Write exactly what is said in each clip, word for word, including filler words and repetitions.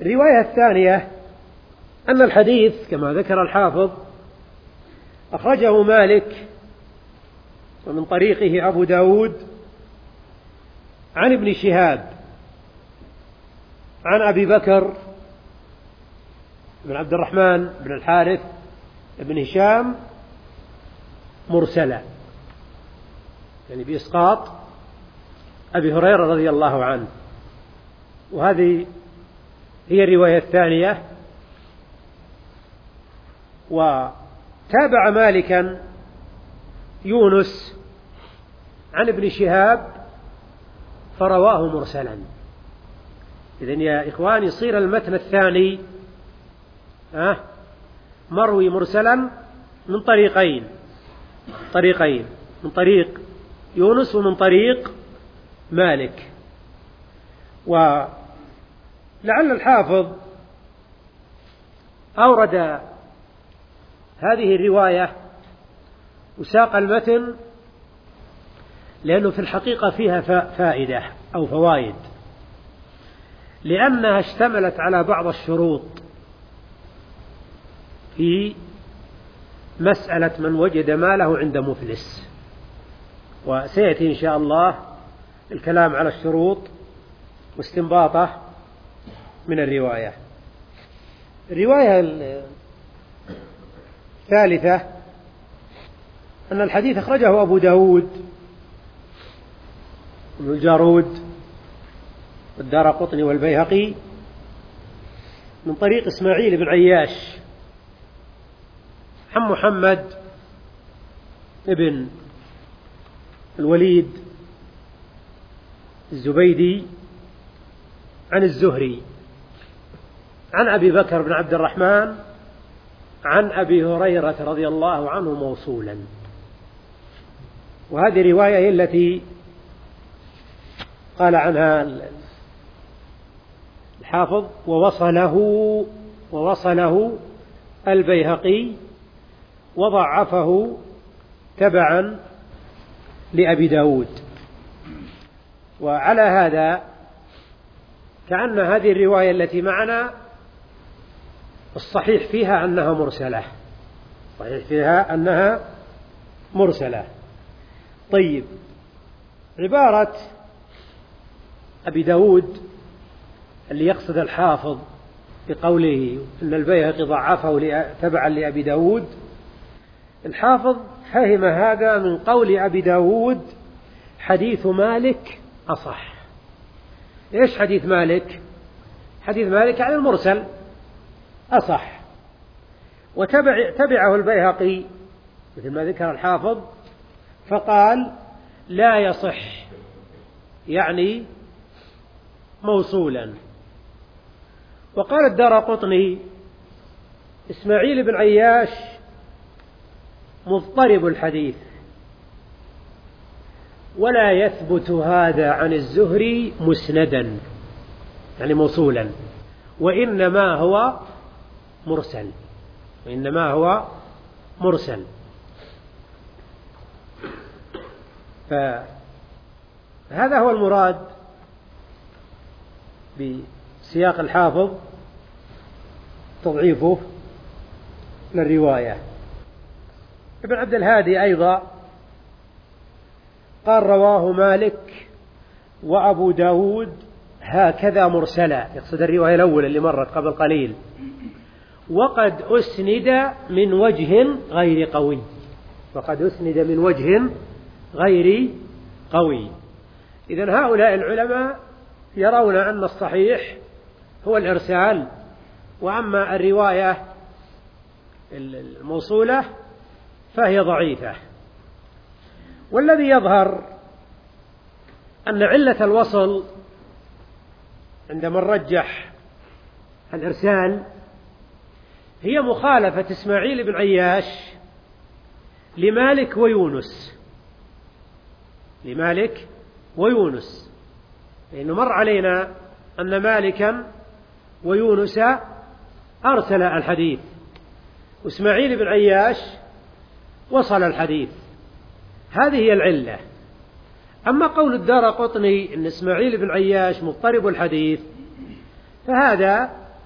الرواية الثانية أن الحديث كما ذكر الحافظ أخرجه مالك ومن طريقه أبو داود عن ابن شهاب عن أبي بكر بن عبد الرحمن بن الحارث بن هشام مرسلا، يعني بإسقاط أبي هريرة رضي الله عنه. وهذه هي الرواية الثانية. وتابع مالكا يونس عن ابن شهاب فرواه مرسلا. إذن يا إخواني يصير المتن الثاني أه مروي مرسلا من طريقين طريقين من طريق يونس ومن طريق مالك. ولعل الحافظ أورد هذه الرواية وساق المتن لأنه في الحقيقة فيها فائدة أو فوائد، لأنها اشتملت على بعض الشروط في مسألة من وجد ماله عند مفلس، وسيأتي إن شاء الله الكلام على الشروط واستنباطه من الرواية. الرواية الثالثة أن الحديث أخرجه أبو داود وابن الجارود والدارقطني والبيهقي من طريق إسماعيل بن عياش عن محمد ابن الوليد الزبيدي عن الزهري عن أبي بكر بن عبد الرحمن عن أبي هريرة رضي الله عنه موصولا. وهذه رواية هي التي قال عنها الحافظ ووصله ووصله البيهقي وضعفه تبعا لأبي داود. وعلى هذا كأن هذه الرواية التي معنا الصحيح فيها أنها مرسلة صحيح فيها أنها مرسلة. طيب، عبارة أبي داود اللي يقصد الحافظ بقوله أن البيهقي ضعفه تبعا لأبي داود، الحافظ فهم هذا من قول أبي داود حديث مالك أصح. إيش حديث مالك؟ حديث مالك عن المرسل أصح. وتبع تبعه البيهقي مثل ما ذكر الحافظ فقال لا يصح، يعني موصولا. وقال الدارقطني إسماعيل بن عياش مضطرب الحديث ولا يثبت هذا عن الزهري مسندا، يعني موصولا، وإنما هو مرسل وإنما هو مرسل. فهذا هو المراد بسياق الحافظ تضعيفه للرواية. ابن عبد الهادي أيضا قال رواه مالك وأبو داود هكذا مرسلا، يقصد الرواية الأولى اللي مرت قبل قليل، وقد أسند من وجه غير قوي وقد أسند من وجه غير قوي. إذن هؤلاء العلماء يرون أن الصحيح هو الإرسال، وأما الرواية الموصولة فهي ضعيفة. والذي يظهر أن علة الوصل عند من رجح الإرسال هي مخالفة إسماعيل بن عياش لمالك ويونس لمالك ويونس لأنه مر علينا أن مالكا ويونس أرسل الحديث، وإسماعيل بن عياش وصل الحديث. هذه هي العلة. أما قول الدارقطني أن إسماعيل بن عياش مضطرب الحديث فهذا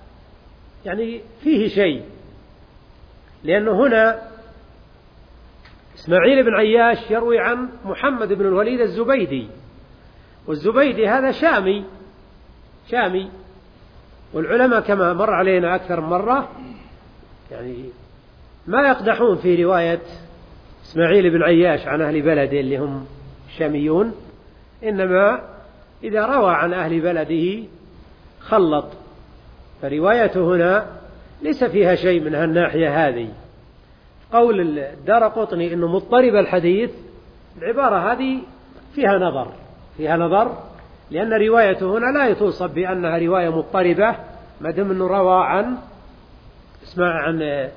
يعني فيه شيء، لأنه هنا إسماعيل بن عياش يروي عن محمد بن الوليد الزبيدي، والزبيدي هذا شامي شامي والعلماء كما مر علينا أكثر من مرة يعني ما يقدحون في رواية إسماعيل بن عياش عن أهل بلده اللي هم شاميون، إنما إذا روى عن أهل بلده خلط، فروايته هنا ليس فيها شيء من هالناحية هذه. قول الدارقطني إنه مضطرب الحديث، العبارة هذه فيها نظر فيها نظر لأن روايته هنا لا توصف بأنها رواية مضطربة ما دام أنه روى عن اسمع عن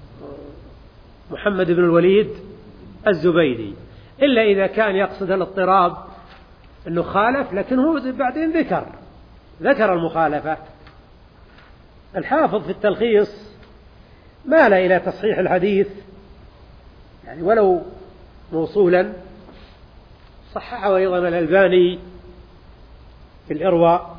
محمد بن الوليد الزبيدي، إلا إذا كان يقصد الاضطراب أنه خالف، لكن هو بعدين ذكر ذكر المخالفة. الحافظ في التلخيص مال إلى تصحيح الحديث يعني ولو موصولا، صححه أيضا الألباني في الإرواء.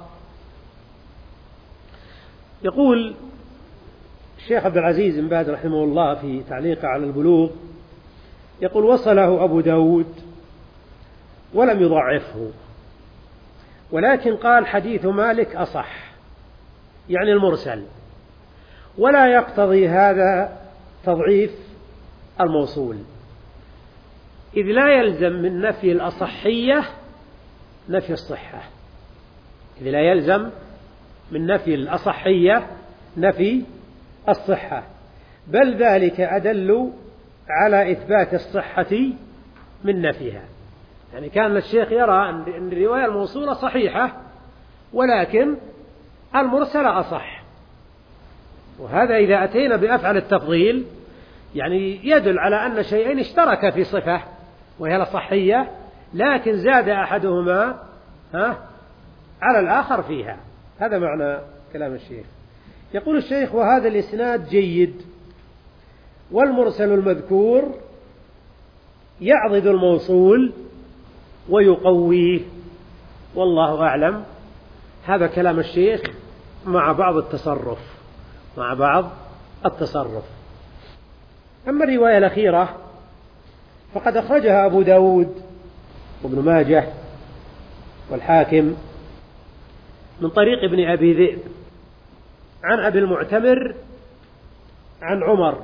يقول الشيخ عبد العزيز بن باز رحمه الله في تعليقه على البلوغ، يقول وصله أبو داود ولم يضعفه، ولكن قال حديث مالك أصح يعني المرسل، ولا يقتضي هذا تضعيف الموصول، إذ لا يلزم من نفي الأصحية نفي الصحة، إذ لا يلزم من نفي الأصحية نفي الصحة، بل ذلك أدل على إثبات الصحة من نفيها. يعني كان الشيخ يرى أن الرواية الموصولة صحيحة ولكن المرسل أصح، وهذا إذا أتينا بأفعل التفضيل يعني يدل على أن شيئين اشترك في صفة وهي الصحية، لكن زاد أحدهما ها على الآخر فيها. هذا معنى كلام الشيخ. يقول الشيخ وهذا الإسناد جيد، والمرسل المذكور يعضد الموصول ويقويه، والله أعلم. هذا كلام الشيخ مع بعض التصرف مع بعض التصرف أما الرواية الأخيرة فقد أخرجها أبو داود وابن ماجه والحاكم من طريق ابن أبي ذئب عن أبي المعتمر عن عمر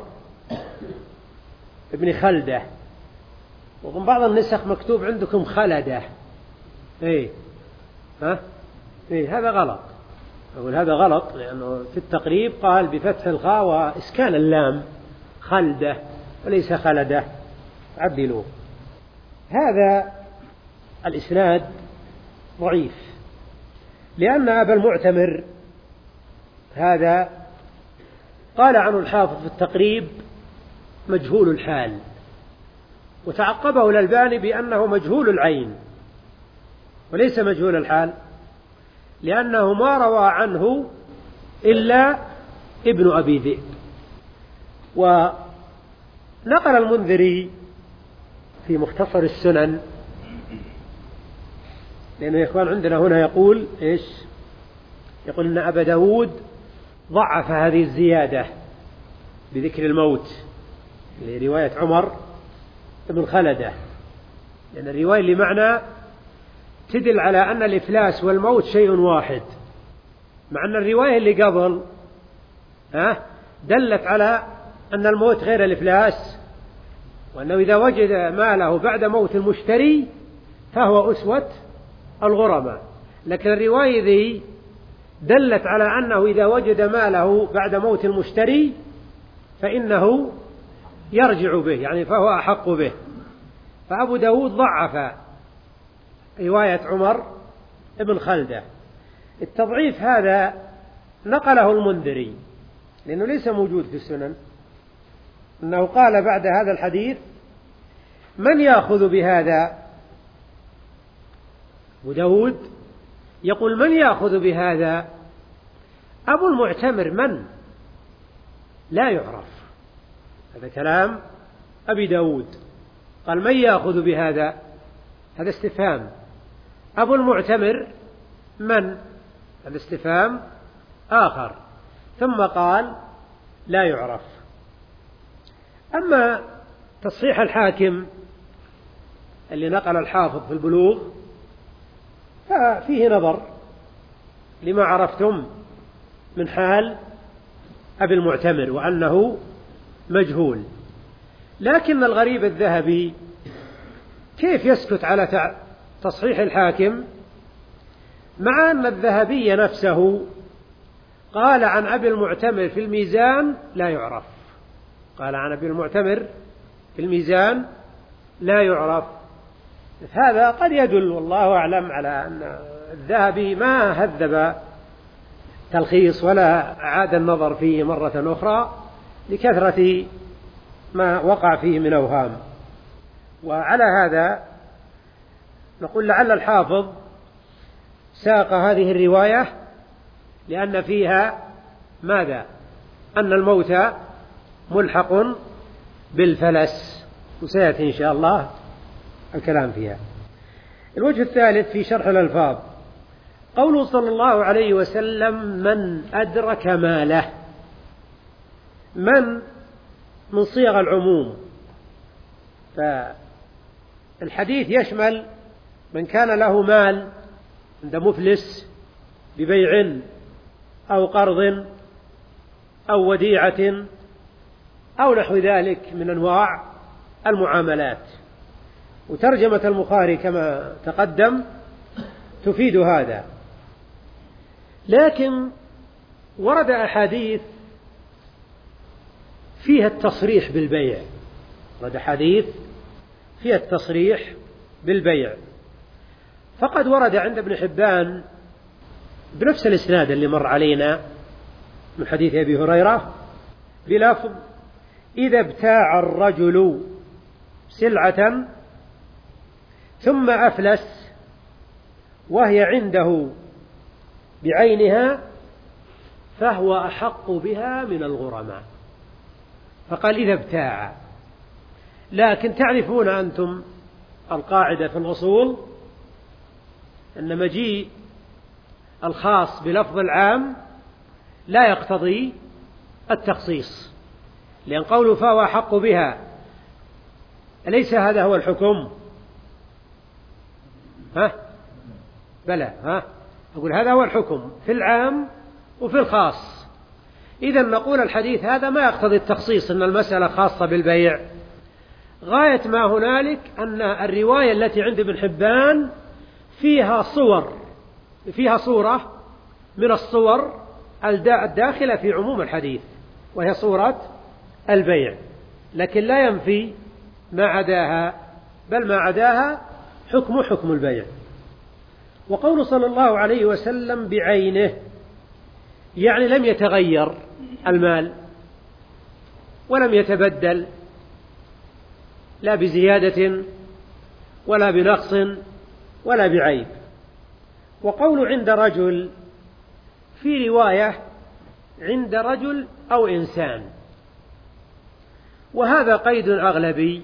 ابن خلدة، ومن بعض النسخ مكتوب عندكم خلدة، إيه ها إيه هذا غلط. أقول هذا غلط لأنه في التقريب قال بفتح الخاء وإسكان اللام خلدة وليس خلدة، عدلوه. هذا الإسناد ضعيف لأن أبا المعتمر هذا قال عنه الحافظ في التقريب مجهول الحال، وتعقبه الألباني بأنه مجهول العين وليس مجهول الحال، لأنه ما روى عنه إلا ابن أبي ذئب. ونقل المنذري في مختصر السنن، لأنه يا إخوان عندنا هنا يقول إيش؟ يقول إن أبا داود ضعف هذه الزيادة بذكر الموت لرواية عمر ابن خلدة، لأن الرواية اللي معنا تدل على أن الإفلاس والموت شيء واحد، مع أن الرواية اللي قبل ها دلت على أن الموت غير الإفلاس، وأنه إذا وجد ماله بعد موت المشتري فهو أسوة الغرماء، لكن الرواية ذي دلت على أنه إذا وجد ماله بعد موت المشتري فإنه يرجع به، يعني فهو أحق به. فأبو داود ضعف رواية عمر ابن خلدة. التضعيف هذا نقله المنذري لأنه ليس موجود في السنن، أنه قال بعد هذا الحديث من يأخذ بهذا؟ أبو داود يقول من يأخذ بهذا؟ أبو المعتمر من؟ لا يعرف. هذا كلام أبي داود، قال من يأخذ بهذا؟ هذا استفهام. أبو المعتمر من؟ هذا استفهام آخر. ثم قال لا يعرف. أما تصحيح الحاكم اللي نقل الحافظ في البلوغ ففيه نظر لما عرفتم من حال أبي المعتمر وأنه مجهول، لكن الغريب الذهبي كيف يسكت على تصحيح الحاكم مع أن الذهبي نفسه قال عن أبي المعتمر في الميزان لا يعرف، قال عن أبي المعتمر في الميزان لا يعرف. هذا قد يدل والله أعلم على أن الذهبي ما هذب تلخيص ولا أعاد النظر فيه مرة أخرى لكثرة ما وقع فيه من أوهام. وعلى هذا نقول لعل الحافظ ساق هذه الرواية لأن فيها ماذا؟ أن الموت ملحق بالفلس، وسيأتي إن شاء الله الكلام فيها. الوجه الثالث في شرح الألفاظ قوله صلى الله عليه وسلم من أدرك ماله. من من صيغ العموم، فالحديث يشمل من كان له مال عند مفلس ببيع أو قرض أو وديعة أو نحو ذلك من أنواع المعاملات. وترجمة البخاري كما تقدم تفيد هذا، لكن ورد أحاديث فيها التصريح بالبيع، ورد حديث فيها التصريح بالبيع. فقد ورد عند ابن حبان بنفس الإسناد اللي مر علينا من حديث أبي هريرة بلفظ إذا ابتاع الرجل سلعة ثم أفلس وهي عنده بعينها فهو أحق بها من الغرماء. فقال إذا ابتاع، لكن تعرفون أنتم القاعدة في الأصول أن مجيء الخاص بلفظ العام لا يقتضي التخصيص، لأن قوله فهو أحق بها أليس هذا هو الحكم؟ ها؟ بلى، ها؟ أقول هذا هو الحكم في العام وفي الخاص. إذن نقول الحديث هذا ما يقتضي التخصيص أن المسألة خاصة بالبيع. غاية ما هنالك أن الرواية التي عند ابن حبان فيها صور، فيها صورة من الصور الداخلة في عموم الحديث وهي صورة البيع، لكن لا ينفي ما عداها، بل ما عداها حكم حكم البيع. وقول صلى الله عليه وسلم بعينه يعني لم يتغير المال ولم يتبدل لا بزيادة ولا بنقص ولا بعيب. وقول عند رجل في رواية عند رجل أو إنسان، وهذا قيد أغلبي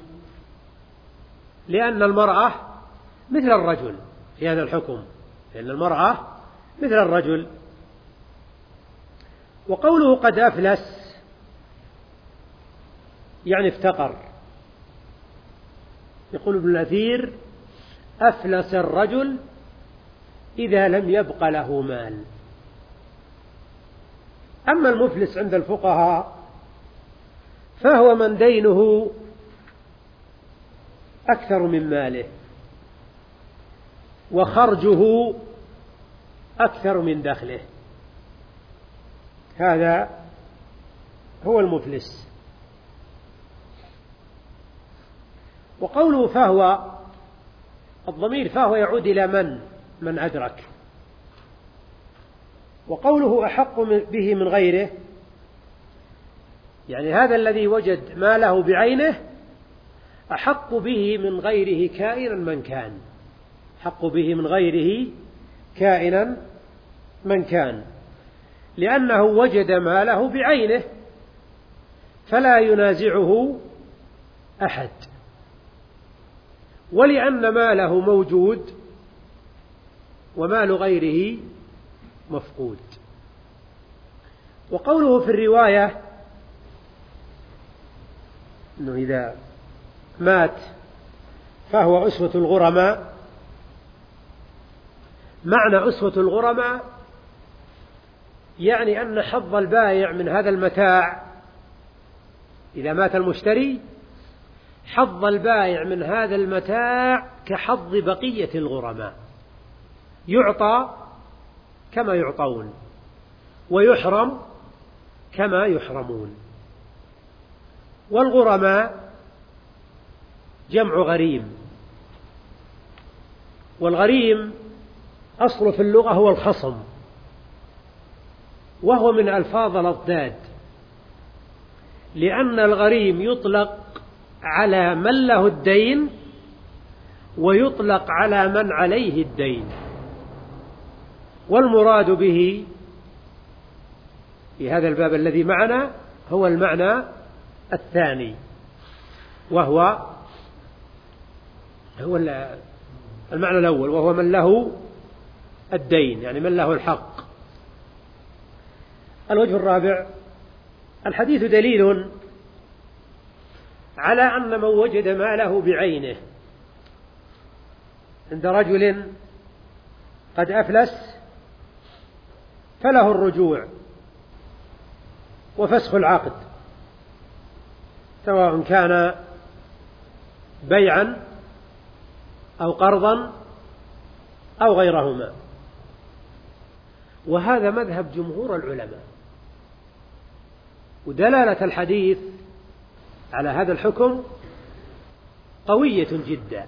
لأن المرأة مثل الرجل في هذا الحكم، لأن المرأة مثل الرجل. وقوله قد أفلس يعني افتقر. يقول ابن الأثير أفلس الرجل إذا لم يبق له مال. أما المفلس عند الفقهاء فهو من دينه أكثر من ماله وخرجه أكثر من دخله، هذا هو المفلس. وقوله فهو الضمير فهو يعود إلى من من أدرك. وقوله أحق به من غيره يعني هذا الذي وجد ماله بعينه أحق به من غيره كائنا من كان، أحق به من غيره كائنا من كان، لأنه وجد ماله بعينه فلا ينازعه أحد، ولأن ماله موجود ومال غيره مفقود. وقوله في الرواية أنه إذا مات فهو أسوة الغرماء، معنى أسوة الغرماء يعني أن حظ البائع من هذا المتاع إذا مات المشتري، حظ البائع من هذا المتاع كحظ بقية الغرماء، يعطى كما يعطون ويحرم كما يحرمون. والغرماء جمع غريم، والغريم أصل في اللغة هو الخصم، وهو من ألفاظ الأضداد، لأن الغريم يطلق على من له الدين ويطلق على من عليه الدين، والمراد به في هذا الباب الذي معنا هو المعنى الثاني، وهو هو المعنى الأول، وهو من له الدين، يعني من له الحق. الوجه الرابع: الحديث دليل على أن من وجد ماله بعينه عند رجل قد أفلس فله الرجوع وفسخ العقد، سواء كان بيعا أو قرضا أو غيرهما. وهذا مذهب جمهور العلماء، ودلالة الحديث على هذا الحكم قوية جدا.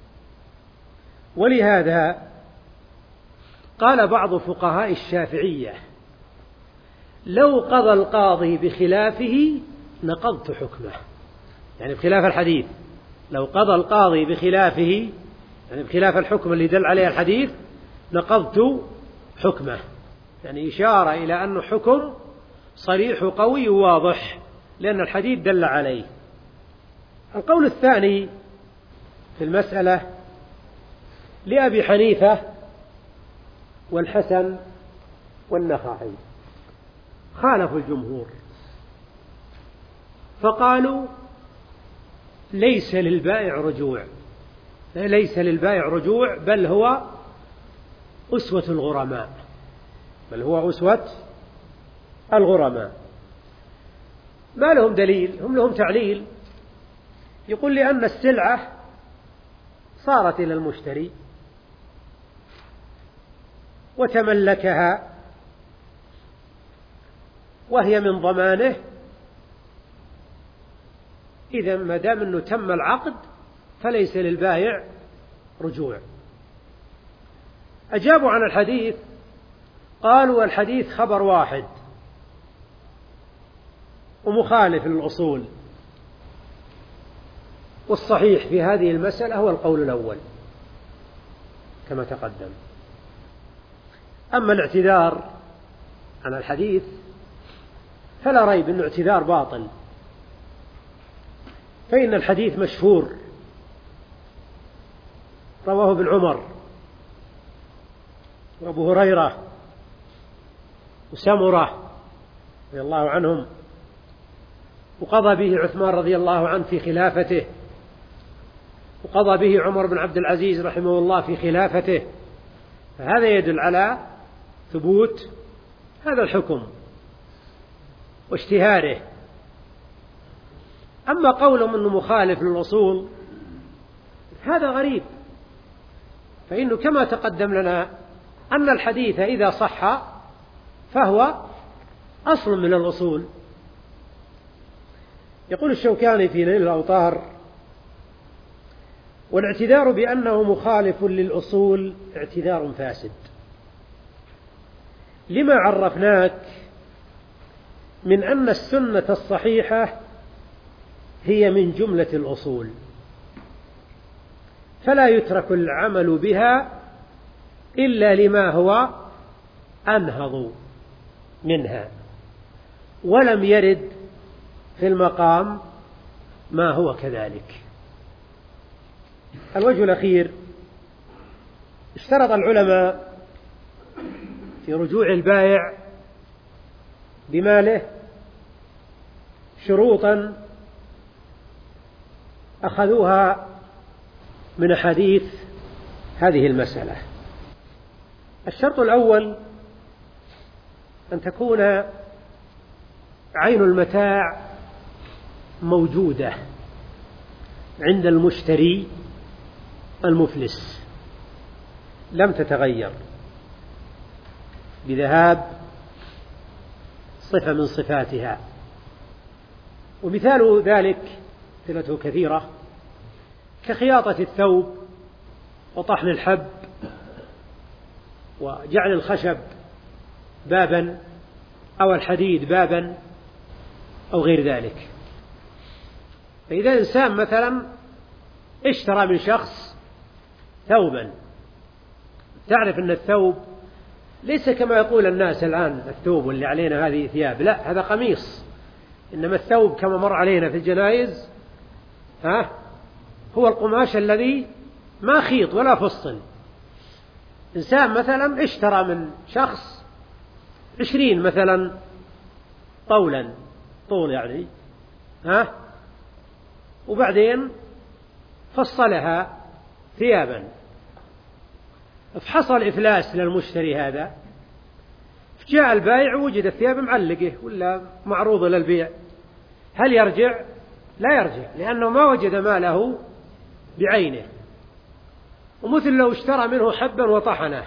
ولهذا قال بعض فقهاء الشافعية: لو قضى القاضي بخلافه نقضت حكمه، يعني بخلاف الحديث، لو قضى القاضي بخلافه يعني بخلاف الحكم اللي دل عليه الحديث نقضت حكمه، يعني إشارة إلى أنه حكم صريح قوي واضح لأن الحديث دل عليه. القول الثاني في المسألة لأبي حنيفة والحسن والنخعي، خالفوا الجمهور فقالوا ليس للبائع رجوع، ليس للبائع رجوع بل هو أسوة الغرماء، بل هو أسوة الغرماء. ما لهم دليل؟ هم لهم تعليل، يقول لأن السلعة صارت إلى المشتري وتملكها وهي من ضمانه، إذا ما دام أنه تم العقد فليس للبائع رجوع. أجابوا عن الحديث قالوا الحديث خبر واحد ومخالف للأصول، والصحيح في هذه المسألة هو القول الأول كما تقدم. أما الاعتذار عن الحديث فلا ريب أنه اعتذار باطل، فإن الحديث مشهور رواه ابن عمر وأبو هريرة وسمرة رضي الله عنهم، وقضى به عثمان رضي الله عنه في خلافته، وقضى به عمر بن عبد العزيز رحمه الله في خلافته، فهذا يدل على ثبوت هذا الحكم واشتهاره. أما قولهم أنه مخالف للأصول هذا غريب، فإنه كما تقدم لنا أن الحديث إذا صح فهو أصل من الأصول. يقول الشوكاني في نيل الأوطار: والاعتذار بأنه مخالف للأصول اعتذار فاسد، لما عرفناك من أن السنة الصحيحة هي من جملة الأصول، فلا يترك العمل بها إلا لما هو أنهض منها، ولم يرد في المقام ما هو كذلك. الوجه الأخير: اشترط العلماء في رجوع البائع بماله شروطا أخذوها من أحاديث هذه المسألة. الشرط الأول أن تكون عين المتاع موجودة عند المشتري المفلس لم تتغير بذهاب صفة من صفاتها. ومثال ذلك أمثلته كثيرة كخياطة الثوب وطحن الحب وجعل الخشب بابا أو الحديد بابا أو غير ذلك. فإذا إنسان مثلا اشترى من شخص ثوبا، تعرف أن الثوب ليس كما يقول الناس الآن الثوب واللي علينا هذه ثياب، لا، هذا قميص. إنما الثوب كما مر علينا في الجنائز ها هو القماش الذي ما خيط ولا فصل. إنسان مثلا اشترى من شخص عشرين مثلا طولا طول يعني ها وبعدين فصلها ثيابا، فحصل إفلاس للمشتري هذا، جاء البائع وجد الثياب معلقة ولا معروضة للبيع، هل يرجع؟ لا يرجع، لأنه ما وجد ماله بعينه. ومثل لو اشترى منه حبا وطحنه،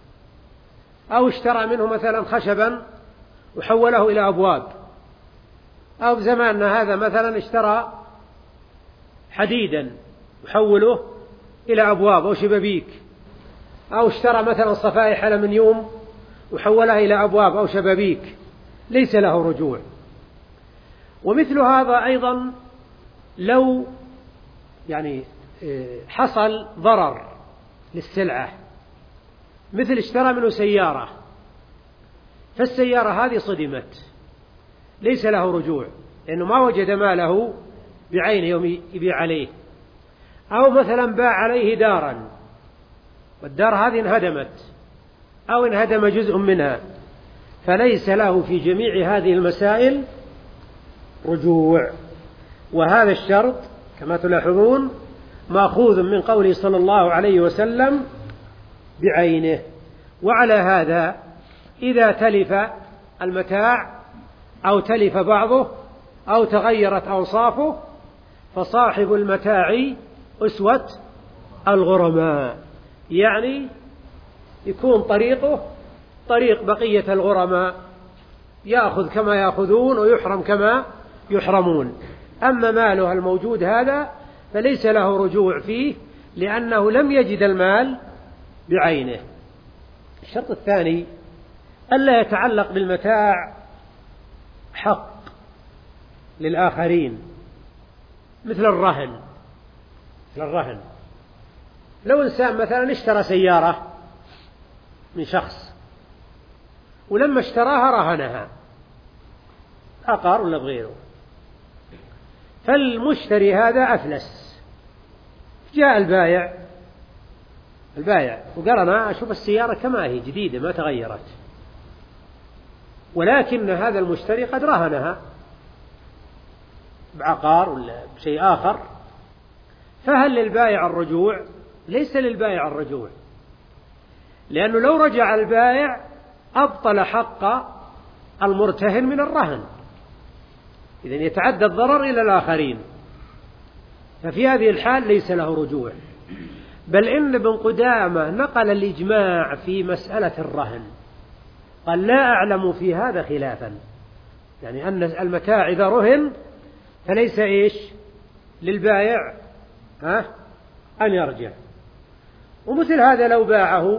أو اشترى منه مثلا خشبا وحوله إلى أبواب، أو بزماننا هذا مثلا اشترى حديدا وحوله إلى أبواب أو شبابيك، أو اشترى مثلا صفائح ألمنيوم وحولها إلى أبواب أو شبابيك، ليس له رجوع. ومثل هذا أيضا لو يعني حصل ضرر للسلعة، مثل اشترى منه سيارة فالسيارة هذه صدمت، ليس له رجوع لأنه ما وجد ماله بعينه يوم يبيع عليه. أو مثلا باع عليه دارا والدار هذه انهدمت أو انهدم جزء منها، فليس له في جميع هذه المسائل رجوع. وهذا الشرط كما تلاحظون مأخوذ من قوله صلى الله عليه وسلم بعينه. وعلى هذا إذا تلف المتاع أو تلف بعضه أو تغيرت أوصافه فصاحب المتاع أسوة الغرماء، يعني يكون طريقه طريق بقية الغرماء، يأخذ كما يأخذون ويحرم كما يحرمون. أما ماله الموجود هذا فليس له رجوع فيه لأنه لم يجد المال بعينه. الشرط الثاني ألا يتعلق بالمتاع حق للآخرين مثل الرهن. مثل الرهن لو إنسان مثلا اشترى سيارة من شخص ولما اشتراها رهنها عقار ولا بغيره، فالمشتري هذا أفلس، جاء البائع البائع وقال أنا أشوف السيارة كما هي جديدة ما تغيرت، ولكن هذا المشتري قد رهنها بعقار ولا بشيء آخر، فهل للبائع الرجوع؟ ليس للبائع الرجوع، لأنه لو رجع البائع أبطل حق المرتهن من الرهن، إذن يتعدى الضرر إلى الآخرين، ففي هذه الحال ليس له رجوع. بل إن ابن قدامة نقل الإجماع في مسألة الرهن، قال لا أعلم في هذا خلافا، يعني أن المتاع إذا رهن فليس إيش للبائع ها أن يرجع. ومثل هذا لو باعه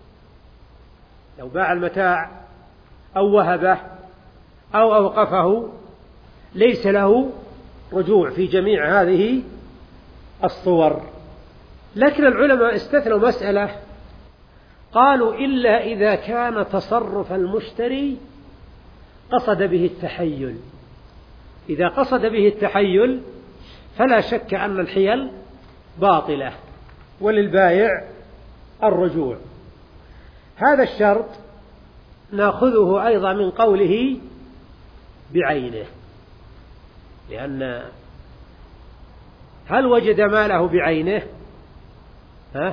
لو باع المتاع أو وهبه أو أوقفه ليس له رجوع في جميع هذه الصور. لكن العلماء استثنوا مسألة، قالوا إلا إذا كان تصرف المشتري قصد به التحيل. إذا قصد به التحيل فلا شك أن الحيل باطلة وللبائع الرجوع. هذا الشرط نأخذه أيضا من قوله بعينه، لأن هل وجد ماله بعينه؟ ها؟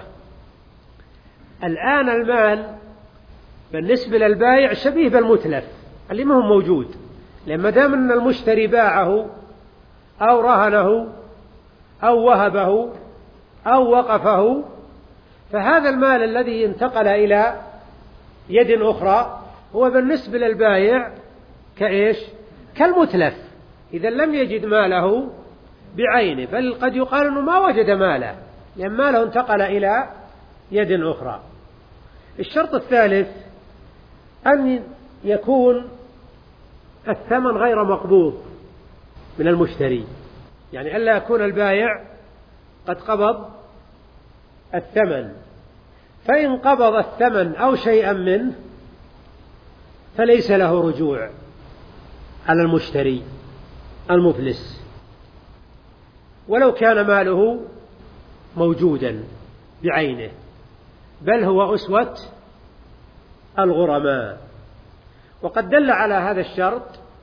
الآن المال بالنسبة للبائع شبيه بالمتلف اللي ما هو موجود، لما دام أن المشتري باعه أو رهنه أو وهبه أو وقفه، فهذا المال الذي انتقل إلى يد أخرى هو بالنسبة للبائع كإيش؟ كالمتلف، إذا لم يجد ماله بعينه، بل قد يقال أنه ما وجد ماله لأن ماله انتقل إلى يد أخرى. الشرط الثالث أن يكون الثمن غير مقبوض من المشتري، يعني ألا يكون البائع قد قبض الثمن، فإن قبض الثمن أو شيئا منه فليس له رجوع على المشتري المفلس ولو كان ماله موجودا بعينه، بل هو أسوة الغرماء. وقد دل على هذا الشرط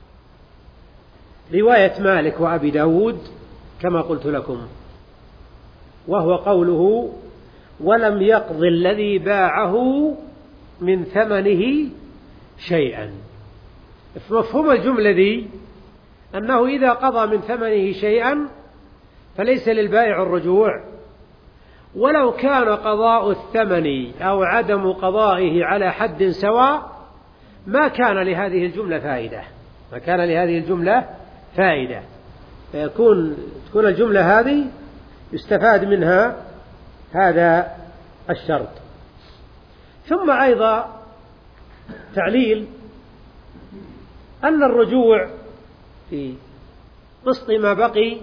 رواية مالك وأبي داود كما قلت لكم، وهو قوله: ولم يقض الذي باعه من ثمنه شيئا. مفهوم الجملة ذي أنه إذا قضى من ثمنه شيئا فليس للبائع الرجوع، ولو كان قضاء الثمن أو عدم قضائه على حد سواء ما كان لهذه الجملة فائدة، ما كان لهذه الجملة فائدة، فيكون تكون الجملة هذه يستفاد منها هذا الشرط. ثم أيضا تعليل أن الرجوع في قسط ما بقي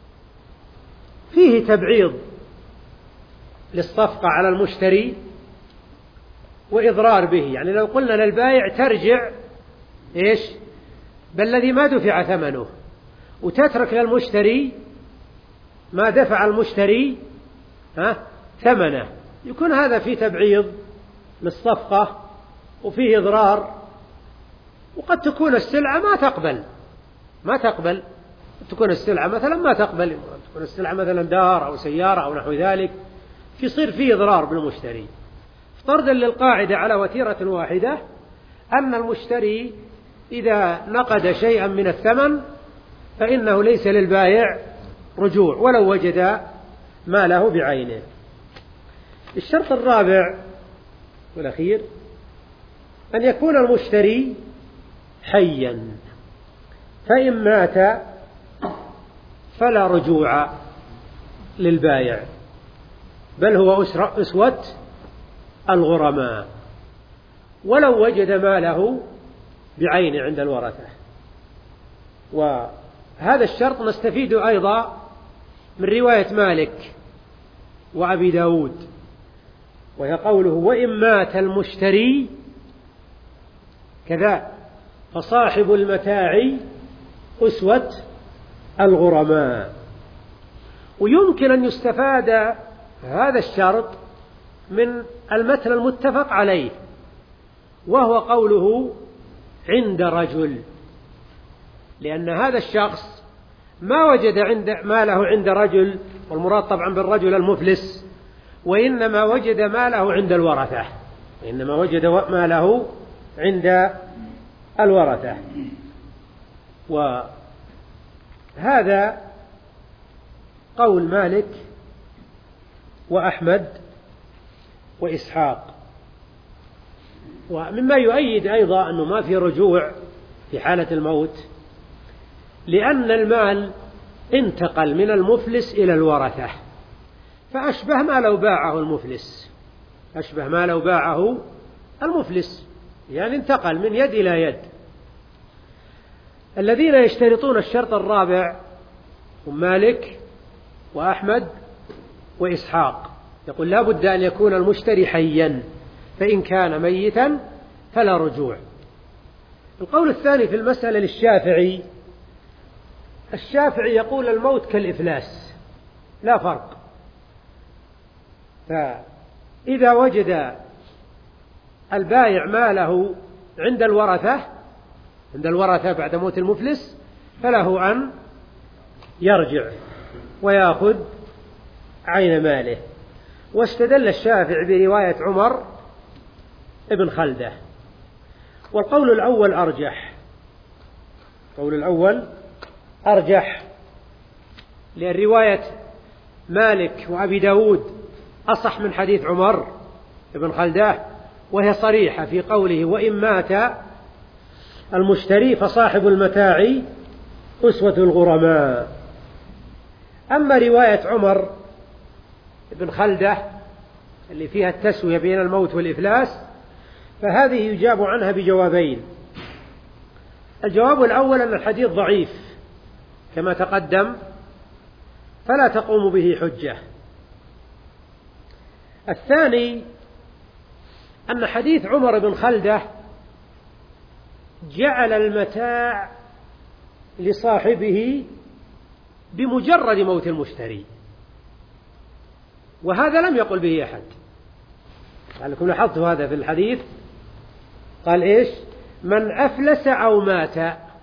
فيه تبعيض للصفقة على المشتري وإضرار به، يعني لو قلنا للبائع ترجع إيش بالذي ما دفع ثمنه وتترك للمشتري ما دفع المشتري ها ثمنه، يكون هذا فيه تبعيض للصفقة وفيه إضرار، وقد تكون السلعة ما تقبل ما تقبل تكون السلعة مثلا ما تقبل تكون السلعة مثلا دار أو سيارة أو نحو ذلك، يصير فيه إضرار بالمشتري. افترضا للقاعدة على وتيرة واحدة أن المشتري إذا نقد شيئا من الثمن فإنه ليس للبائع رجوع ولو وجد ماله بعينه. الشرط الرابع والأخير أن يكون المشتري حيا، فإن مات فلا رجوع للبائع، بل هو أسوة الغرماء ولو وجد ماله بعينه عند الورثة. وهذا الشرط نستفيد أيضا من رواية مالك وأبي داود، وهي قوله: وإن مات المشتري كذا فصاحب المتاع أسوة الغرماء. ويمكن أن يستفاد هذا الشرط من المثل المتفق عليه، وهو قوله: عند رجل، لأن هذا الشخص ما وجد عند ماله عند رجل، والمراد طبعا بالرجل المفلس، وإنما وجد ماله عند الورثة وإنما وجد ماله عند الورثة. وهذا قول مالك وأحمد وإسحاق. ومما يؤيد أيضا أنه ما في رجوع في حالة الموت، لأن المال انتقل من المفلس إلى الورثة، فأشبه ما لو باعه المفلس أشبه ما لو باعه المفلس يعني انتقل من يد إلى يد. الذين يشترطون الشرط الرابع هم مالك وأحمد وإسحاق، يقول لا بد أن يكون المشتري حيا، فإن كان ميتا فلا رجوع. القول الثاني في المسألة للشافعي، الشافعي يقول الموت كالإفلاس لا فرق، فإذا وجد البائع ماله عند الورثة عند الورثة بعد موت المفلس فله أن يرجع ويأخذ عين ماله. واستدل الشافعي برواية عمر ابن خلدة، والقول الأول أرجح، القول الأول أرجح لأن رواية مالك وأبي داود أصح من حديث عمر ابن خلدة، وهي صريحة في قوله وإن مات المشتري فصاحب المتاع أسوة الغرماء. أما رواية عمر ابن خلدة اللي فيها التسوية بين الموت والإفلاس فهذه يجاب عنها بجوابين. الجواب الأول أن الحديث ضعيف كما تقدم فلا تقوم به حجة. الثاني أن حديث عمر بن خلدة جعل المتاع لصاحبه بمجرد موت المشتري، وهذا لم يقل به أحد. لعلكم لاحظتوا هذا في الحديث، قال إيش؟ من أفلس أو مات.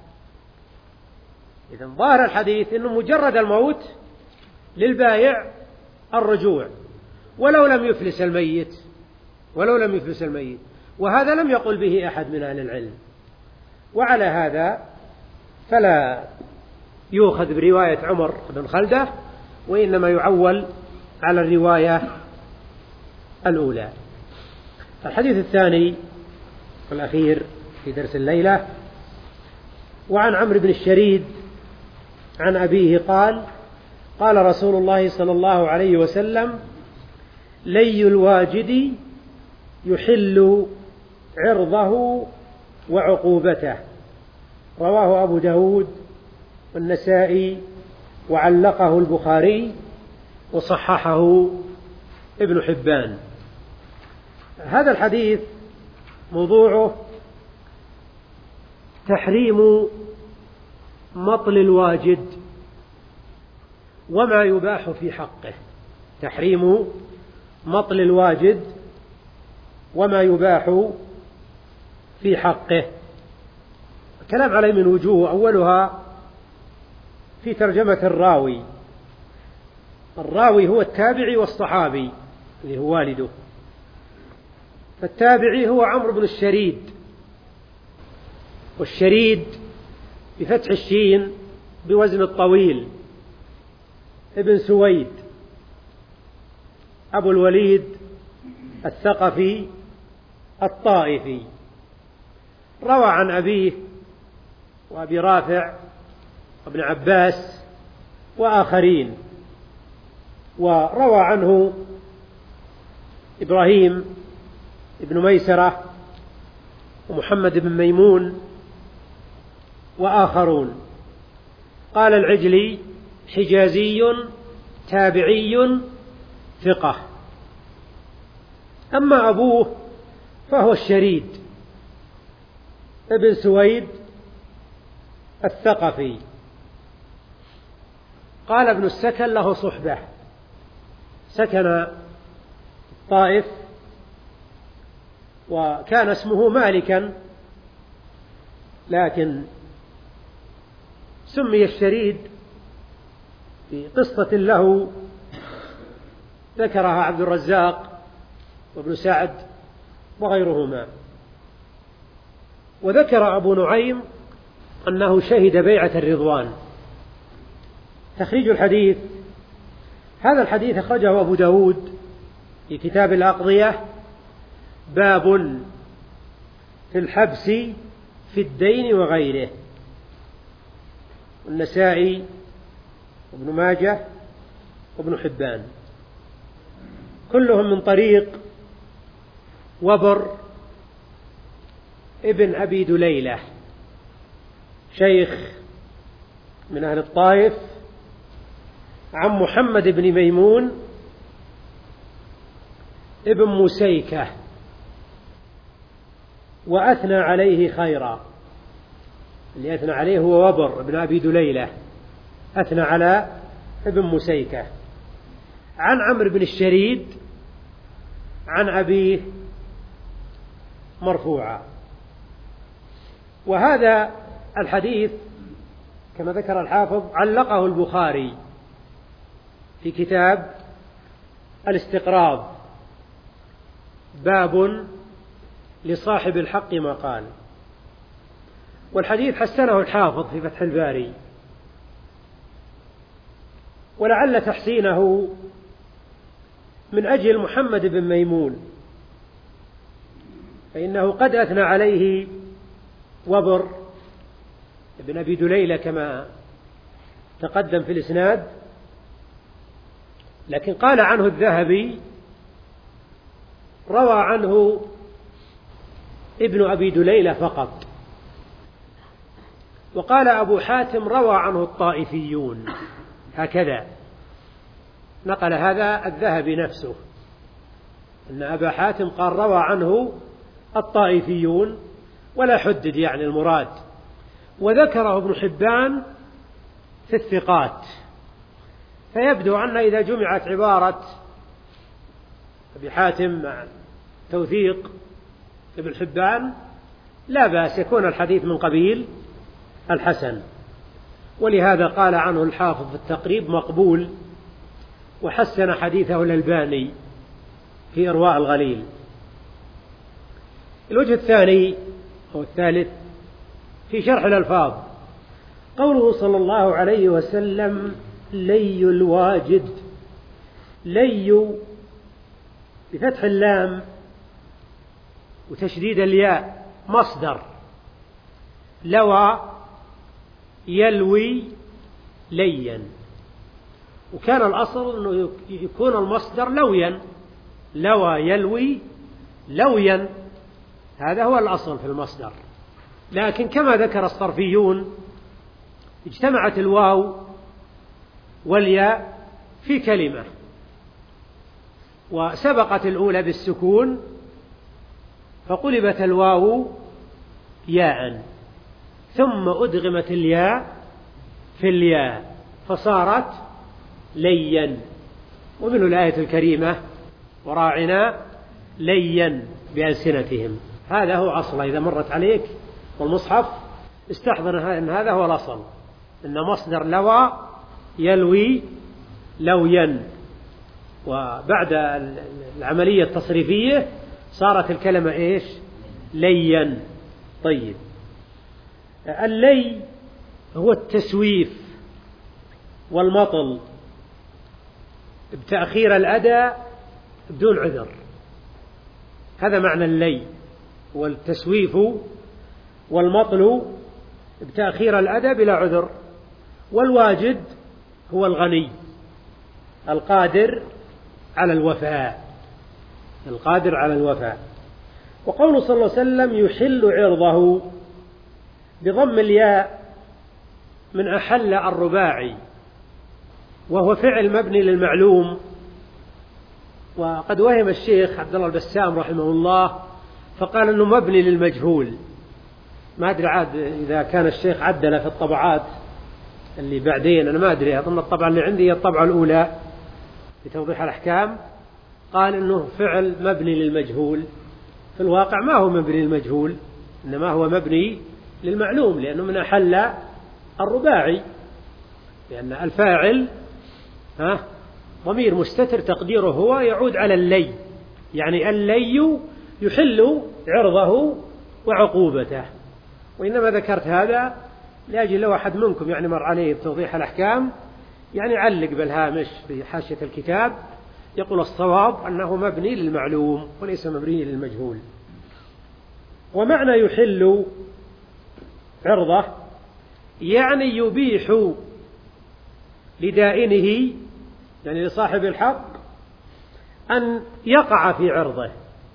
إذا ظاهر الحديث أنه مجرد الموت للبائع الرجوع ولو لم يفلس الميت، ولو لم يفلس الميت، وهذا لم يقل به أحد من أهل العلم. وعلى هذا فلا يؤخذ برواية عمر بن خلدة، وإنما يعول على الرواية الأولى. الحديث الثاني والأخير في درس الليلة: وعن عمرو بن الشريد عن أبيه قال: قال رسول الله صلى الله عليه وسلم: لي الواجد يحل عرضه وعقوبته. رواه أبو داود والنسائي وعلقه البخاري وصححه ابن حبان. هذا الحديث موضوعه تحريم مطل الواجد وما يباح في حقه، تحريم مطل الواجد وما يباح في حقه. الكلام عليه من وجوه، أولها في ترجمة الراوي. الراوي هو التابعي والصحابي اللي هو والده، فالتابعي هو عمرو بن الشريد، والشريد بفتح الشين بوزن الطويل، ابن سويد أبو الوليد الثقفي الطائفي. روى عن أبيه وأبي رافع وابن عباس وآخرين، وروى عنه إبراهيم ابن ميسرة ومحمد بن ميمون وآخرون. قال العجلي: حجازي تابعي ثقة. أما أبوه فهو الشريد ابن سويد الثقفي. قال ابن السكن له صحبة، سكن الطائف وكان اسمه مالكا، لكن سمي الشريد في قصة له ذكرها عبد الرزاق وابن سعد وغيرهما. وذكر أبو نعيم أنه شهد بيعة الرضوان. تخريج الحديث: هذا الحديث أخرجه أبو داود في كتاب الأقضية، باب في الحبس في الدين وغيره، والنسائي وابن ماجه وابن حبان، كلهم من طريق وبر ابن أبي دليلة، شيخ من أهل الطائف، عن محمد بن ميمون ابن مسيكة، وأثنى عليه خيرا. اللي أثنى عليه هو وبر ابن أبي دليلة، أثنى على ابن مسيكة. عن عمرو بن الشريد عن أبيه مرفوعا. وهذا الحديث كما ذكر الحافظ علقه البخاري في كتاب الاستقراض، باب لصاحب الحق ما قال. والحديث حسنه الحافظ في فتح الباري، ولعل تحسينه من أجل محمد بن ميمون، فإنه قد أثنى عليه وبر بن أبي دليلة كما تقدم في الإسناد، لكن قال عنه الذهبي روى عنه ابن أبي دليلة فقط، وقال أبو حاتم روى عنه الطائفيون، هكذا نقل هذا الذهبي نفسه، أن أبا حاتم قال روى عنه الطائفيون، ولا حدد يعني المراد. وذكره ابن حبان في الثقات، فيبدو أن إذا جمعت عبارة أبي حاتم مع توثيق ابن حبان لا بأس يكون الحديث من قبيل الحسن، ولهذا قال عنه الحافظ في التقريب مقبول، وحسن حديثه الألباني في إرواء الغليل. الوجه الثاني أو الثالث في شرح الألفاظ، قوله صلى الله عليه وسلم لي الواجد، لي بفتح اللام وتشديد الياء مصدر لوى يلوي ليا، وكان الأصل أنه يكون المصدر لويا، لوى يلوي لويا، هذا هو الأصل في المصدر. لكن كما ذكر الصرفيون اجتمعت الواو والياء في كلمة، وسبقت الأولى بالسكون فقلبت الواو ياء، ثم أدغمت الياء في الياء فصارت ليا. ومنه الآية الكريمة وراعنا ليا بألسنتهم، هذا هو أصل. إذا مرت عليك والمصحف استحضر أن هذا هو الأصل، أن مصدر لوى يلوي لويا، وبعد العملية التصريفية صارت الكلمة إيش؟ ليا. طيب، اللي هو التسويف والمطل بتأخير الأداء بدون عذر، هذا معنى اللي، والتسويف والمطل بتأخير الأداء بلا عذر. والواجد هو الغني القادر على الوفاء، القادر على الوفاء. وقوله صلى الله عليه وسلم يحل عرضه بضم الياء من أحل الرباعي، وهو فعل مبني للمعلوم. وقد وهم الشيخ عبد الله البسام رحمه الله فقال أنه مبني للمجهول، ما أدري عاد إذا كان الشيخ عدل في الطبعات اللي بعدين، أنا ما أدري، أظن الطبعة اللي عندي هي الطبعة الأولى في توضيح الأحكام، قال أنه فعل مبني للمجهول. في الواقع ما هو مبني للمجهول، إنما هو مبني للمعلوم، لأنه من أحل الرباعي، لأن الفاعل ها ضمير مستتر تقديره هو يعود على اللي، يعني اللي يحل عرضه وعقوبته. وإنما ذكرت هذا لأجل لو أحد منكم يعني مر عليه بتوضيح الأحكام يعني علق بالهامش في حاشية الكتاب يقول الصواب أنه مبني للمعلوم وليس مبني للمجهول. ومعنى يحل عرضه يعني يبيح لدائنه، يعني لصاحب الحق، أن يقع في عرضه.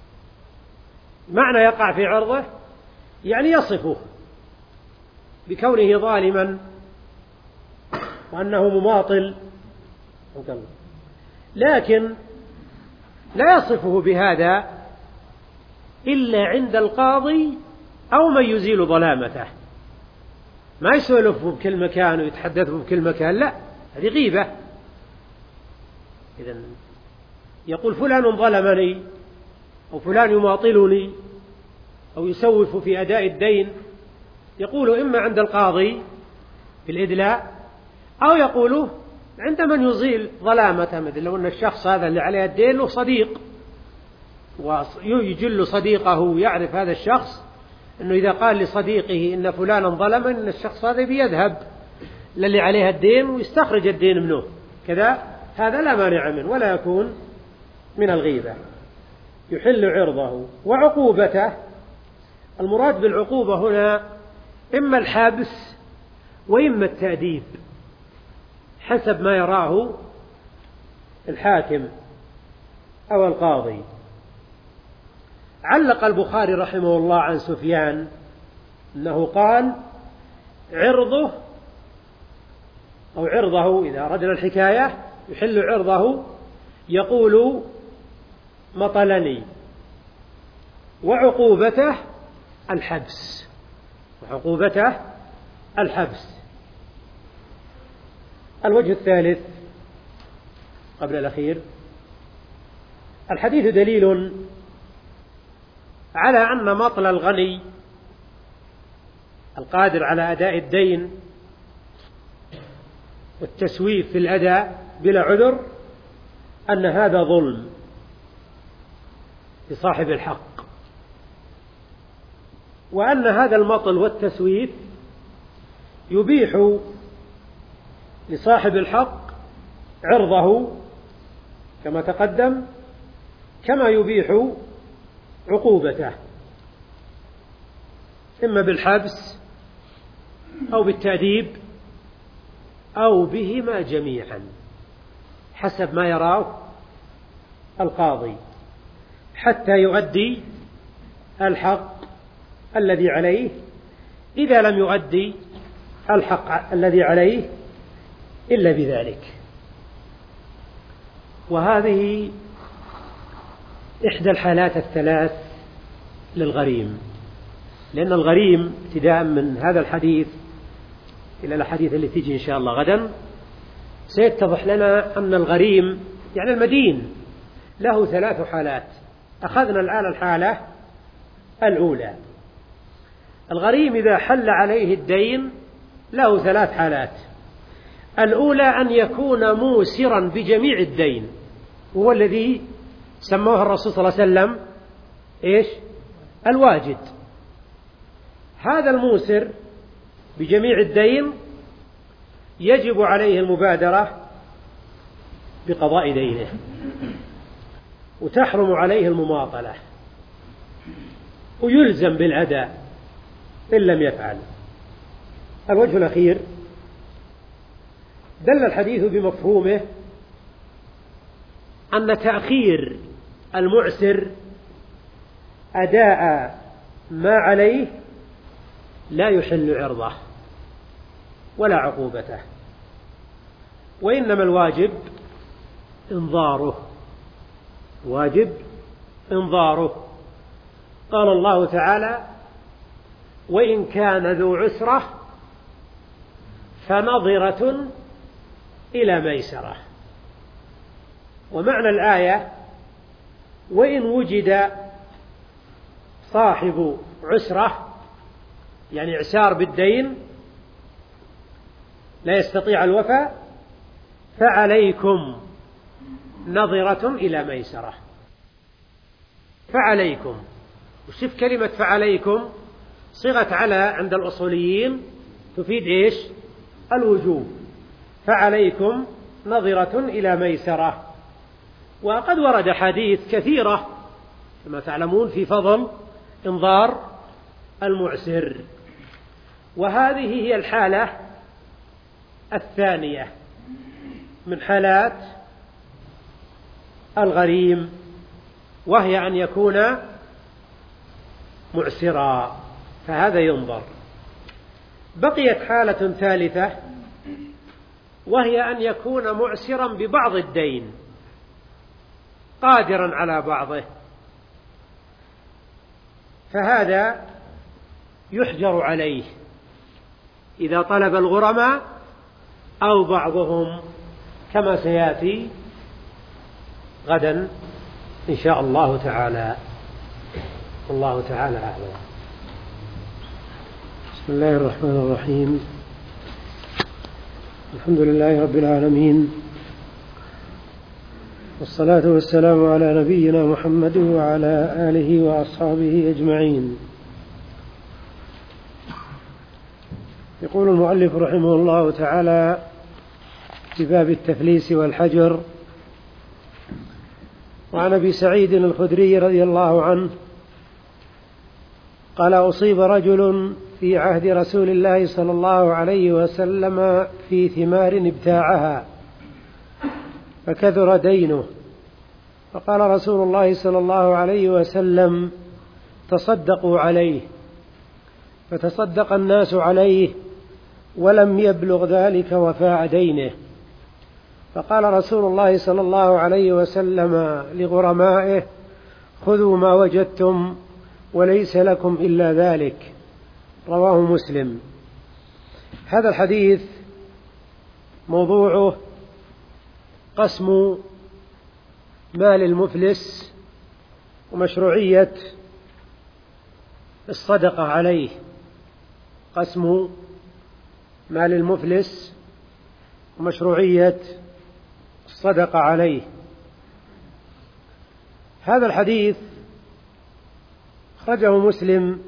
معنى يقع في عرضه يعني يصفه بكونه ظالما وأنه مماطل، لكن لا يصفه بهذا إلا عند القاضي أو من يزيل ظلامته. ما يسولفه بكل مكان ويتحدثه بكل مكان، لا، هذه غيبة. إذن يقول فلان ظلمني أو فلان يماطلني أو يسوف في أداء الدين، يقول إما عند القاضي في الإدلاء، أو يقوله عند من يزيل ظلامته، مثل لو أن الشخص هذا اللي عليه الدين له صديق ويجل صديقه، يعرف هذا الشخص أنه إذا قال لصديقه إن فلانا ظلم، إن الشخص هذا بيذهب للي عليه الدين ويستخرج الدين منه كذا، هذا لا مانع منه ولا يكون من الغيبة، يحل عرضه. وعقوبته، المراد بالعقوبة هنا إما الحبس وإما التأديب حسب ما يراه الحاكم أو القاضي. علق البخاري رحمه الله عن سفيان أنه قال عرضه أو عرضه، إذا أردنا الحكاية يحل عرضه، يقول مطلني، وعقوبته الحبس، وعقوبته الحبس. الوجه الثالث قبل الأخير، الحديث دليل على أن مطل الغني القادر على أداء الدين والتسويف في الأداء بلا عذر أن هذا ظلم لصاحب الحق، وأن هذا المطل والتسويف يبيح لصاحب الحق عرضه كما تقدم، كما يبيح عقوبته إما بالحبس أو بالتأديب أو بهما جميعا حسب ما يراه القاضي، حتى يؤدي الحق الذي عليه، إذا لم يؤدي الحق الذي عليه إلا بذلك. وهذه إحدى الحالات الثلاث للغريم، لأن الغريم ابتداء من هذا الحديث إلى الحديث اللي تيجي إن شاء الله غدا سيتضح لنا أن الغريم يعني المدين له ثلاث حالات. أخذنا الآن الحالة الأولى، الغريم إذا حل عليه الدين له ثلاث حالات. الأولى أن يكون موسرا بجميع الدين، وهو الذي سموه الرسول صلى الله عليه وسلم إيش؟ الواجد. هذا الموسر بجميع الدين يجب عليه المبادرة بقضاء دينه، وتحرم عليه المماطلة، ويلزم بالأداء إن لم يفعل. الوجه الأخير، دل الحديث بمفهومه أن تأخير المعسر أداء ما عليه لا يحل عرضه ولا عقوبته، وإنما الواجب إنظاره، واجب إنظاره. قال الله تعالى: وإن كان ذو عسرة فنظرة إلى ميسرة. ومعنى الآية: وإن وجد صاحب عسرة يعني إعسار بالدين لا يستطيع الوفاء، فعليكم نظرة إلى ميسرة. فعليكم، وشوف كلمة فعليكم صيغة على عند الأصوليين تفيد إيش؟ الوجوب. فعليكم نظرة إلى ميسرة. وقد ورد حديث كثيرة كما تعلمون في فضل إنظار المعسر، وهذه هي الحالة الثانية من حالات الغريم، وهي أن يكون معسرا، فهذا ينظر. بقيت حالة ثالثة، وهي أن يكون معسرا ببعض الدين قادرا على بعضه، فهذا يحجر عليه إذا طلب الغرماء أو بعضهم، كما سيأتي غدا إن شاء الله تعالى. الله تعالى أعلم. بسم الله الرحمن الرحيم. الحمد لله رب العالمين، والصلاة والسلام على نبينا محمد وعلى آله وأصحابه أجمعين. يقول المؤلف رحمه الله تعالى في باب التفليس والحجر: وعن أبي سعيد الخدري رضي الله عنه قال: أصيب رجل في عهد رسول الله صلى الله عليه وسلم في ثمار ابتاعها فكثر دينه، فقال رسول الله صلى الله عليه وسلم: تصدقوا عليه، فتصدق الناس عليه ولم يبلغ ذلك وفاء دينه. فقال رسول الله صلى الله عليه وسلم لغرمائه: خذوا ما وجدتم وليس لكم إلا ذلك. رواه مسلم. هذا الحديث موضوعه قسم مال المفلس ومشروعية الصدقة عليه. قسم مال المفلس ومشروعية الصدقة عليه. هذا الحديث أخرجه مسلم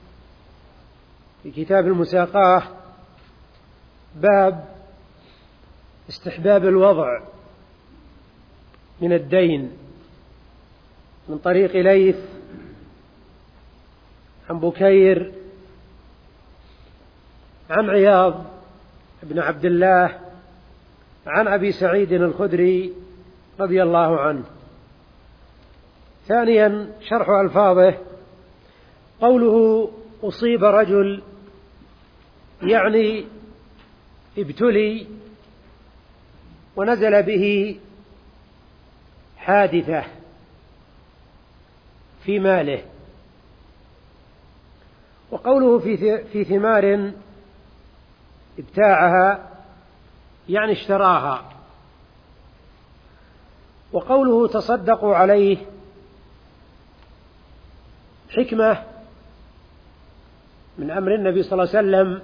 في كتاب المساقاة، باب استحباب الوضع من الدين، من طريق ليث عن بكير عن عياض بن عبد الله عن أبي سعيد الخدري رضي الله عنه. ثانيا شرح ألفاظه. قوله أصيب رجل يعني ابتلي ونزل به حادثة في ماله. وقوله في ثمار ابتاعها يعني اشتراها. وقوله تصدقوا عليه حكمة من أمر النبي صلى الله عليه وسلم،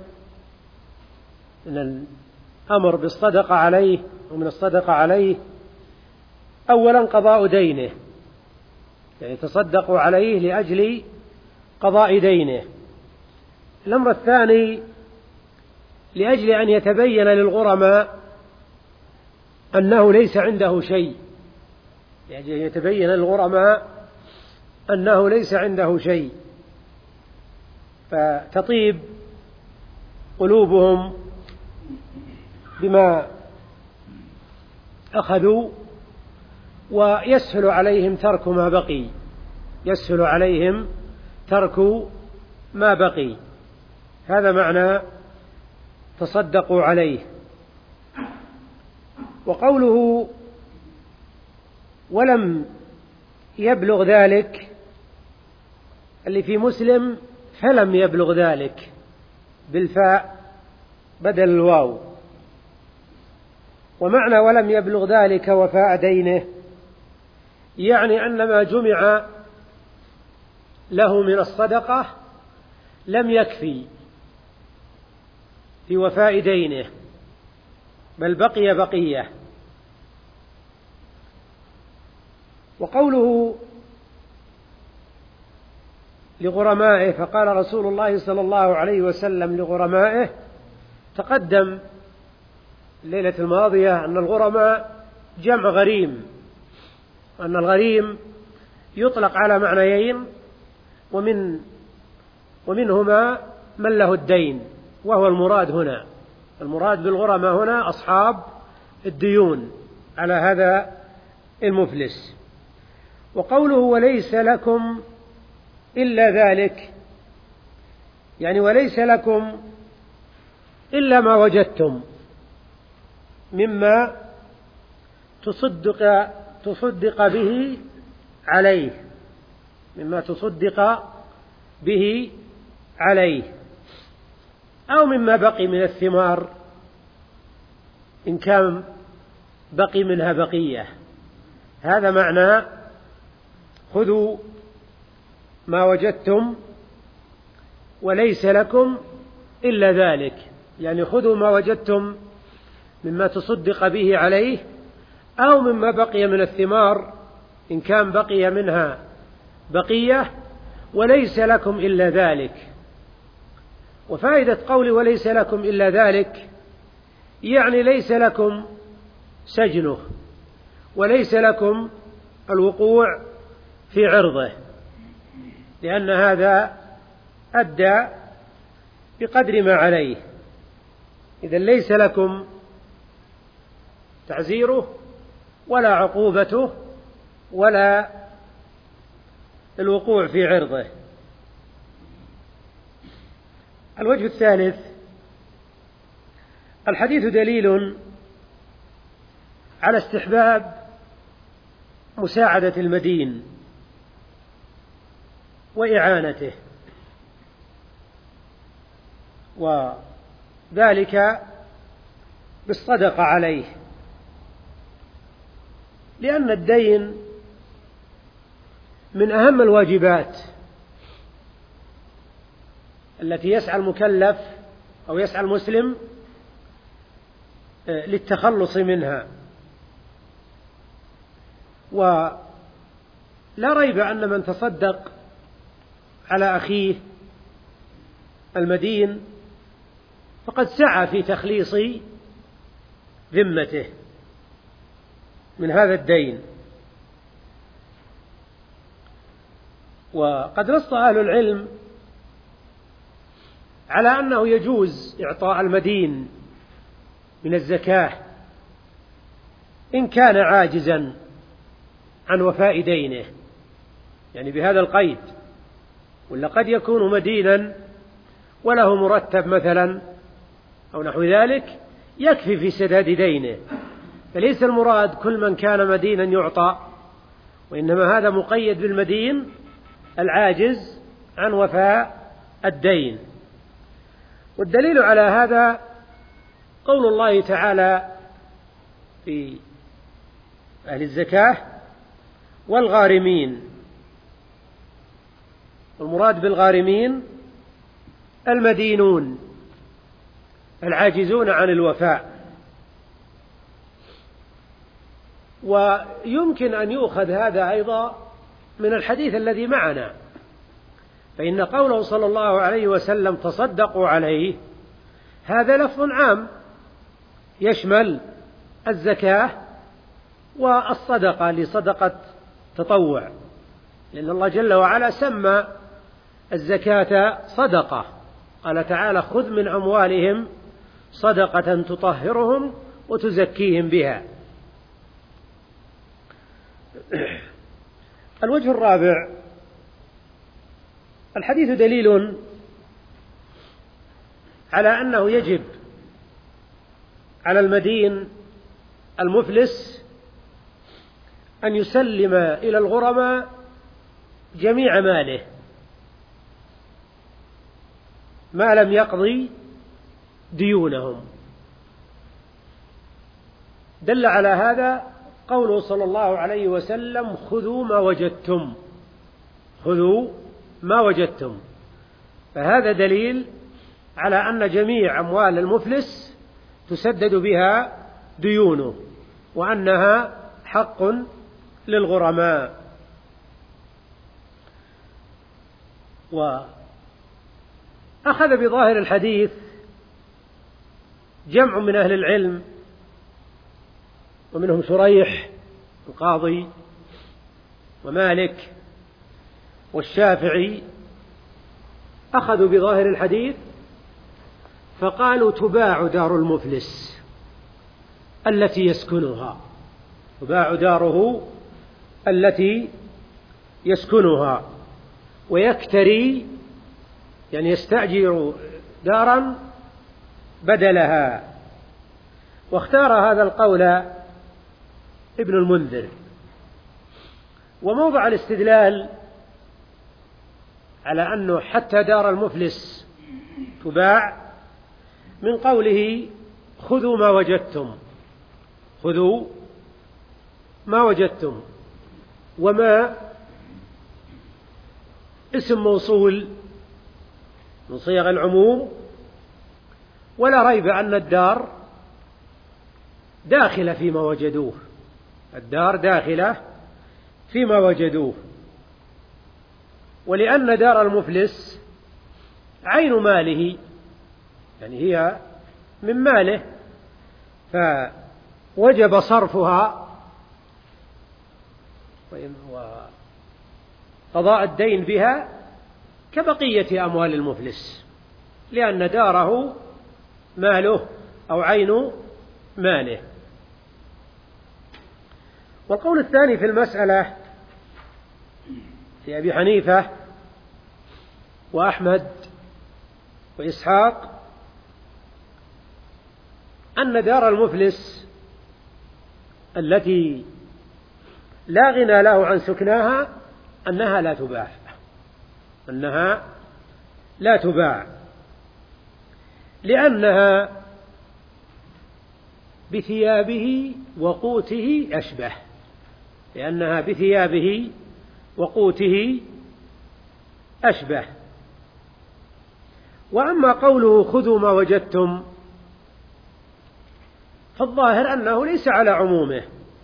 إن الأمر بالصدقة عليه ومن الصدقة عليه أولا قضاء دينه، يعني تصدقوا عليه لأجل قضاء دينه. الأمر الثاني لأجل أن يتبين للغرماء أنه ليس عنده شيء، لأجل أن يتبين للغرماء أنه ليس عنده شيء، فتطيب قلوبهم بما أخذوا ويسهل عليهم ترك ما بقي، يسهل عليهم ترك ما بقي. هذا معنى تصدقوا عليه. وقوله ولم يبلغ ذلك اللي في مسلم فلم يبلغ ذلك بالفاء بدل الواو. ومعنى ولم يبلغ ذلك وفاء دينه يعني أن ما جمع له من الصدقة لم يكفي في وفاء دينه، بل بقي بقية. وقوله لغرمائه، فقال رسول الله صلى الله عليه وسلم لغرمائه، تقدم الليلة الماضية أن الغرماء جمع غريم، أن الغريم يطلق على معنيين، ومن ومنهما من له الدين، وهو المراد هنا. المراد بالغرماء هنا أصحاب الديون على هذا المفلس. وقوله وليس لكم إلا ذلك يعني وليس لكم إلا ما وجدتم مما تصدق تصدق به عليه، مما تصدق به عليه، أو مما بقي من الثمار إن كان بقي منها بقية. هذا معنى خذوا ما وجدتم وليس لكم إلا ذلك، يعني خذوا ما وجدتم مما تصدق به عليه أو مما بقي من الثمار إن كان بقي منها بقية، وليس لكم إلا ذلك. وفائدة قولي وليس لكم إلا ذلك يعني ليس لكم سجنه، وليس لكم الوقوع في عرضه، لأن هذا أدى بقدر ما عليه. إذن ليس لكم تعزيره ولا عقوبته ولا الوقوع في عرضه. الوجه الثالث: الحديث دليل على استحباب مساعدة المدين وإعانته، وذلك بالصدقة عليه، لأن الدين من أهم الواجبات التي يسعى المكلف أو يسعى المسلم للتخلص منها. ولا ريب أن من تصدق على أخيه المدين فقد سعى في تخليص ذمته من هذا الدين. وقد نص أهل العلم على أنه يجوز إعطاء المدين من الزكاة إن كان عاجزا عن وفاء دينه، يعني بهذا القيد، ولا قد يكون مدينا وله مرتب مثلا أو نحو ذلك يكفي في سداد دينه، فليس المراد كل من كان مدينا يعطى، وإنما هذا مقيد بالمدين العاجز عن وفاء الدين. والدليل على هذا قول الله تعالى في أهل الزكاة: والغارمين. المراد بالغارمين المدينون العاجزون عن الوفاء. ويمكن أن يؤخذ هذا أيضا من الحديث الذي معنا، فإن قوله صلى الله عليه وسلم تصدقوا عليه هذا لفظ عام يشمل الزكاة والصدقة لصدقة تطوع، لأن الله جل وعلا سمى الزكاة صدقة، قال تعالى: خذ من أموالهم صدقة تطهرهم وتزكيهم بها. الوجه الرابع: الحديث دليل على أنه يجب على المدين المفلس أن يسلم إلى الغرماء جميع ماله ما لم يقضي ديونهم. دل على هذا قوله صلى الله عليه وسلم: خذوا ما وجدتم، خذوا ما وجدتم. فهذا دليل على أن جميع أموال المفلس تسدد بها ديونه، وأنها حق للغرماء. وأخذ بظاهر الحديث جمع من أهل العلم، ومنهم شريح القاضي ومالك والشافعي، أخذوا بظاهر الحديث فقالوا: تباع دار المفلس التي يسكنها، تباع داره التي يسكنها، ويكتري يعني يستأجر دارا بدلها. واختار هذا القول ابن المنذر. وموضع الاستدلال على أنه حتى دار المفلس تباع من قوله: خذوا ما وجدتم، خذوا ما وجدتم. وما اسم موصول من صيغ العموم ولا ريب أن الدار داخلة فيما وجدوه، الدار داخلة فيما وجدوه، ولأن دار المفلس عين ماله، يعني هي من ماله، فوجب صرفها وقضاء الدين بها كبقية أموال المفلس، لأن داره ماله أو عين ماله. والقول الثاني في المسألة في أبي حنيفة وأحمد وإسحاق أن دار المفلس التي لا غنى له عن سكناها أنها لا تباع، أنها لا تباع لأنها بثيابه وقوته أشبه، لأنها بثيابه وقوته أشبه. وأما قوله خذوا ما وجدتم فالظاهر أنه ليس على عمومه،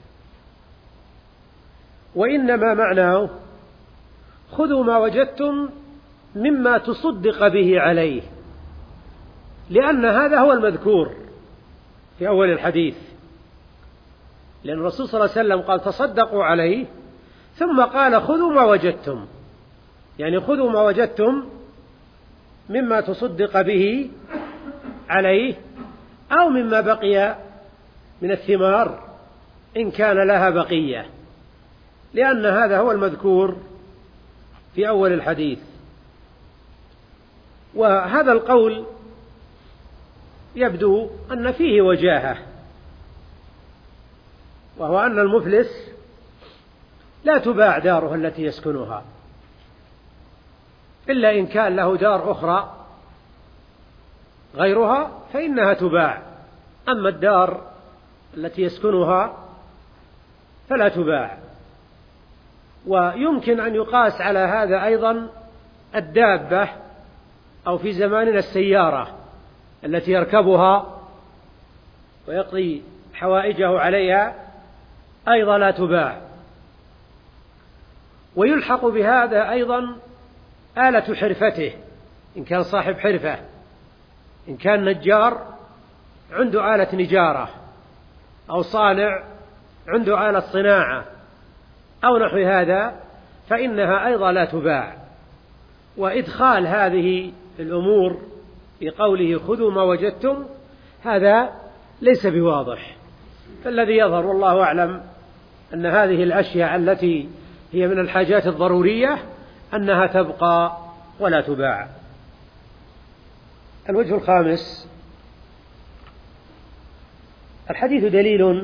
وإنما معناه خذوا ما وجدتم مما تصدق به عليه، لأن هذا هو المذكور في أول الحديث، لأن الرسول صلى الله عليه وسلم قال تصدقوا عليه، ثم قال خذوا ما وجدتم، يعني خذوا ما وجدتم مما تصدق به عليه أو مما بقي من الثمار إن كان لها بقية، لأن هذا هو المذكور في أول الحديث. وهذا القول يبدو أن فيه وجاهة، وهو أن المفلس لا تباع داره التي يسكنها إلا إن كان له دار أخرى غيرها فإنها تباع، أما الدار التي يسكنها فلا تباع. ويمكن أن يقاس على هذا أيضا الدابة، أو في زماننا السيارة التي يركبها ويقضي حوائجه عليها أيضا لا تباع. ويلحق بهذا أيضا آلة حرفته، إن كان صاحب حرفة، إن كان نجار عنده آلة نجارة، أو صانع عنده آلة صناعة أو نحو هذا، فإنها أيضا لا تباع. وإدخال هذه الأمور في قوله خذوا ما وجدتم هذا ليس بواضح، فالذي يظهر والله أعلم أن هذه الأشياء التي هي من الحاجات الضرورية أنها تبقى ولا تباع. الوجه الخامس: الحديث دليل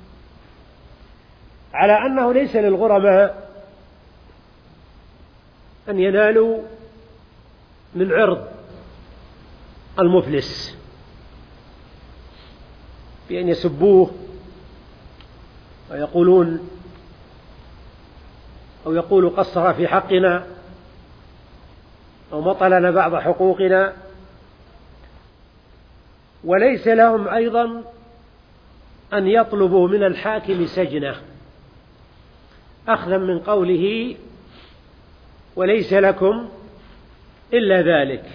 على أنه ليس للغرماء أن ينالوا من عرض المفلس بأن يسبوه ويقولون أو يقولوا قصر في حقنا أو مطلنا بعض حقوقنا. وليس لهم أيضا أن يطلبوا من الحاكم سجنه، أخذا من قوله وليس لكم إلا ذلك.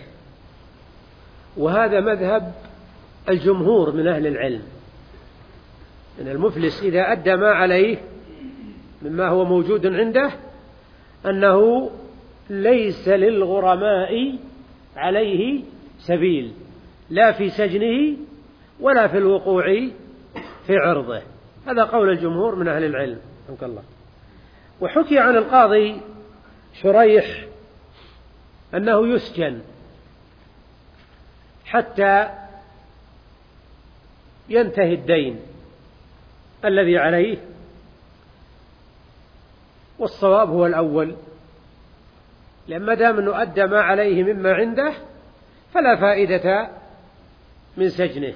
وهذا مذهب الجمهور من أهل العلم، أن المفلس إذا أدى ما عليه مما هو موجود عنده أنه ليس للغرماء عليه سبيل، لا في سجنه ولا في الوقوع في عرضه. هذا قول الجمهور من أهل العلم رحمك الله. وحكي عن القاضي شريح أنه يسجن حتى ينتهي الدين الذي عليه، والصواب هو الأول، لما دام أنه أدى ما عليه مما عنده فلا فائدة من سجنه.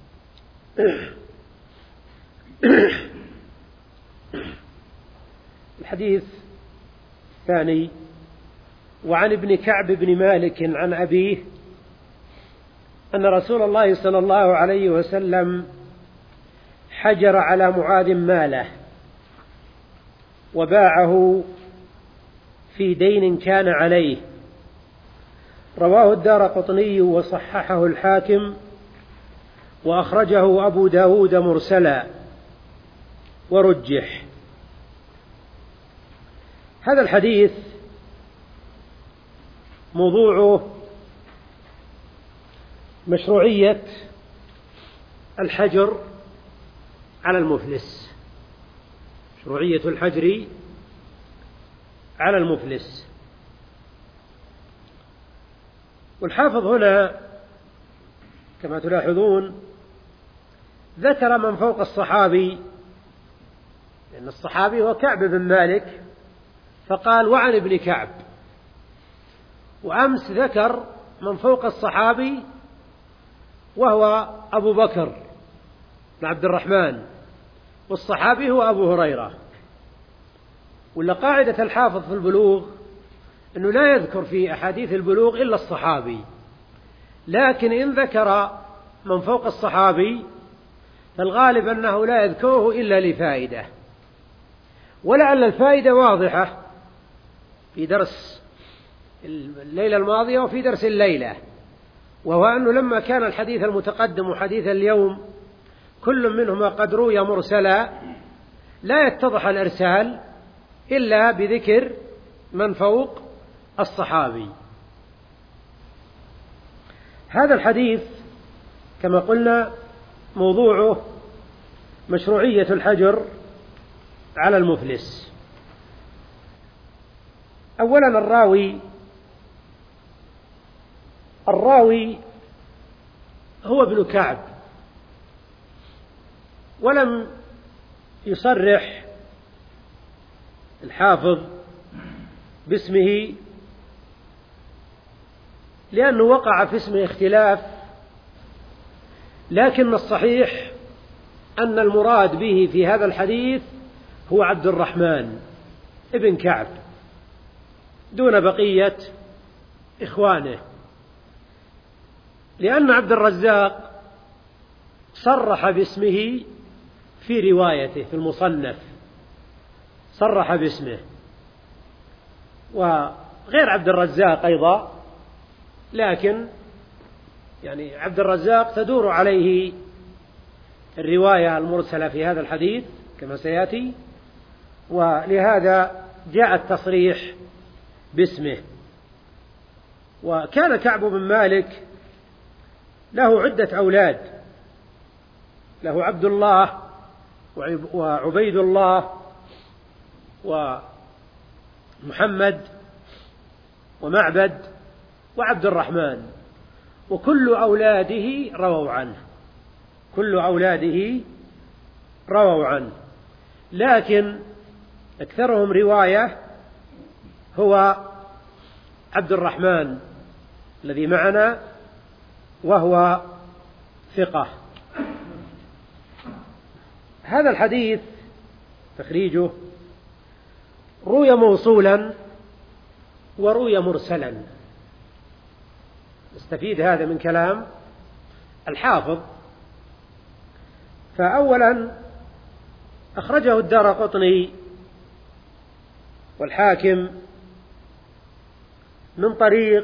الحديث الثاني: وعن ابن كعب بن مالك عن أبيه أن رسول الله صلى الله عليه وسلم حجر على معاذ ماله وباعه في دين كان عليه. رواه الدارقطني وصححه الحاكم وأخرجه أبو داود مرسلا ورجح. هذا الحديث موضوعه مشروعية الحجر على المفلس، مشروعية الحجر على المفلس. والحافظ هنا كما تلاحظون ذكر من فوق الصحابي، لأن الصحابي هو كعب بن مالك، فقال وعن ابن كعب. وأمس ذكر من فوق الصحابي وهو أبو بكر بن عبد الرحمن، والصحابي هو أبو هريرة. ولا قاعدة الحافظ في البلوغ أنه لا يذكر في أحاديث البلوغ إلا الصحابي، لكن إن ذكر من فوق الصحابي فالغالب أنه لا يذكره إلا لفائدة، ولعل الفائدة واضحة في درس الليلة الماضية وفي درس الليلة، وهو أنه لما كان الحديث المتقدم وحديث اليوم كل منهما قد روي مرسلا لا يتضح الإرسال إلا بذكر من فوق الصحابي. هذا الحديث كما قلنا موضوعه مشروعية الحجر على المفلس. أولا الراوي الراوي هو ابن كعب، ولم يصرح الحافظ باسمه لأنه وقع في اسمه اختلاف، لكن الصحيح أن المراد به في هذا الحديث هو عبد الرحمن ابن كعب دون بقية إخوانه، لأن عبد الرزاق صرح باسمه في روايته في المصنف، صرح باسمه، وغير عبد الرزاق أيضا، لكن يعني عبد الرزاق تدور عليه الرواية المرسلة في هذا الحديث كما سيأتي، ولهذا جاء التصريح باسمه. وكان كعب بن مالك له عدة أولاد، له عبد الله وعبيد الله ومحمد ومعبد وعبد الرحمن، وكل أولاده رووا عنه، كل أولاده رووا عنه، لكن أكثرهم رواية هو عبد الرحمن الذي معنا وهو ثقة. هذا الحديث تخريجه روي موصولا وروي مرسلا. نستفيد هذا من كلام الحافظ. فأولا أخرجه الدارقطني والحاكم من طريق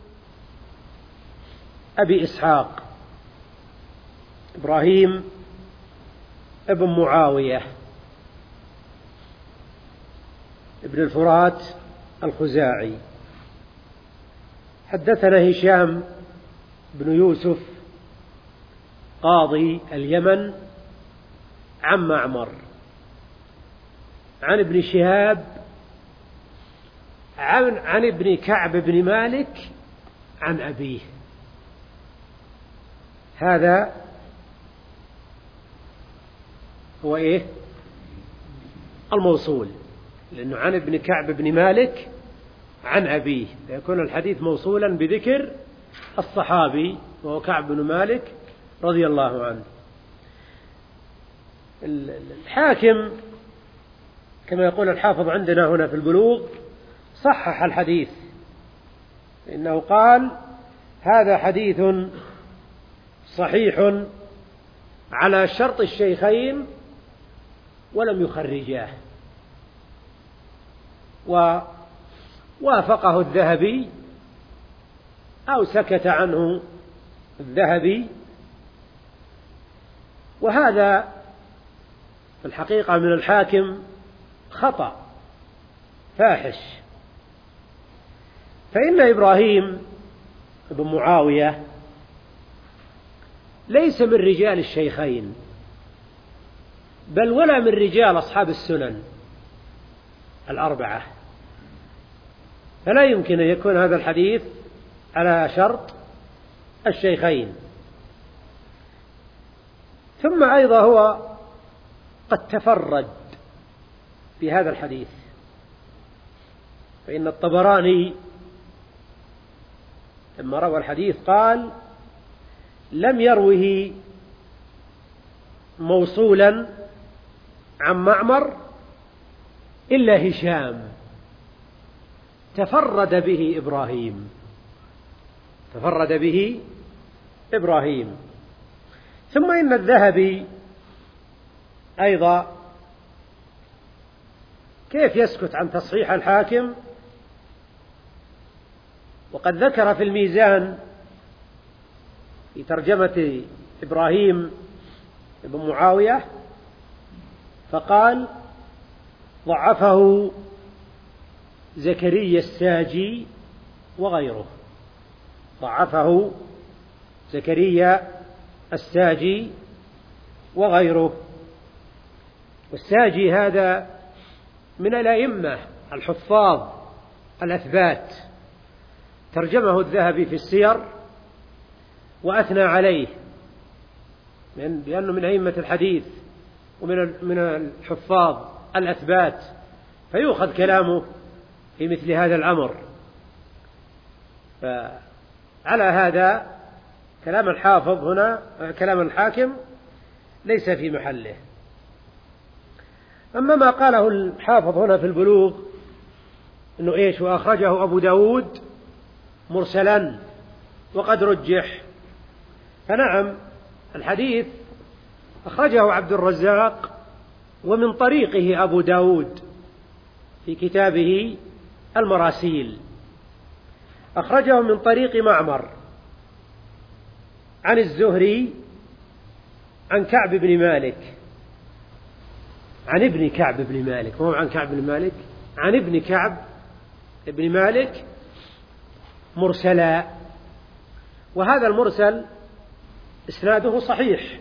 أبي إسحاق إبراهيم ابن معاوية ابن الفرات الخزاعي. حدثنا هشام بن يوسف قاضي اليمن عن معمر عن ابن شهاب عن, عن ابن كعب بن مالك عن أبيه. هذا هو إيه؟ الموصول، لأنه عن ابن كعب بن مالك عن أبيه، فيكون الحديث موصولا بذكر الصحابي وهو كعب بن مالك رضي الله عنه. الحاكم كما يقول الحافظ عندنا هنا في البلوغ صحح الحديث، إنه قال هذا حديث صحيح على شرط الشيخين ولم يخرجاه، ووافقه الذهبي أو سكت عنه الذهبي، وهذا في الحقيقة من الحاكم خطأ فاحش، فإن إبراهيم بن معاوية ليس من رجال الشيخين، بل ولا من رجال أصحاب السنن الأربعة، فلا يمكن أن يكون هذا الحديث على شرط الشيخين. ثم أيضا هو قد تفرد في هذا الحديث، فإن الطبراني لما روى الحديث قال: لم يروه موصولا عن معمر إلا هشام، تفرد به إبراهيم تفرد به إبراهيم. ثم إن الذهبي أيضا كيف يسكت عن تصحيح الحاكم وقد ذكر في الميزان في ترجمة إبراهيم بن معاوية فقال: ضعفه زكريا الساجي وغيره ضعفه زكريا الساجي وغيره. والساجي هذا من الأئمة الحفاظ الأثبات، ترجمه الذهبي في السير وأثنى عليه لأنه من أئمة الحديث ومن من الحفاظ الأثبات، فيؤخذ كلامه في مثل هذا الأمر. فعلى هذا كلام الحافظ هنا كلام الحاكم ليس في محله. أما ما قاله الحافظ هنا في البلوغ إنه إيش وأخرجه أبو داود مرسلا وقد رجح، فنعم الحديث أخرجه عبد الرزاق ومن طريقه أبو داود في كتابه المراسيل، أخرجه من طريق معمر عن الزهري عن كعب بن مالك عن ابن كعب بن مالك مو عن كعب بن مالك عن ابن كعب بن مالك مرسلا. وهذا المرسل إسناده صحيح،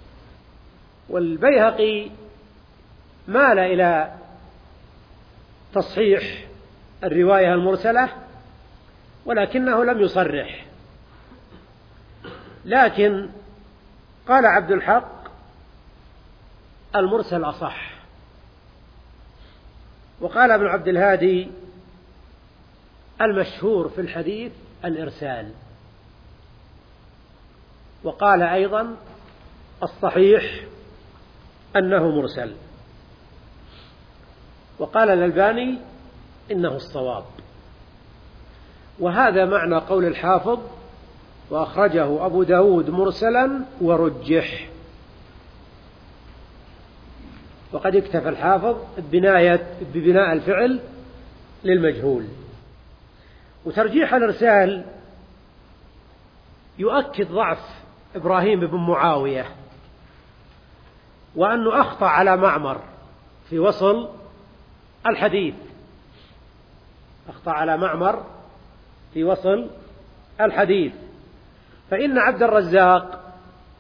والبيهقي مال إلى تصحيح الرواية المرسلة ولكنه لم يصرح، لكن قال عبد الحق: المرسل أصح. وقال ابن عبد الهادي: المشهور في الحديث الإرسال. وقال أيضا: الصحيح أنه مرسل. وقال الألباني: إنه الصواب. وهذا معنى قول الحافظ: وأخرجه أبو داود مرسلا ورجح. وقد اكتفى الحافظ ببناية ببناء الفعل للمجهول. وترجيح الإرسال يؤكد ضعف إبراهيم بن معاوية، وأنه أخطأ على معمر في وصل الحديث أخطأ على معمر في وصل الحديث. فإن عبد الرزاق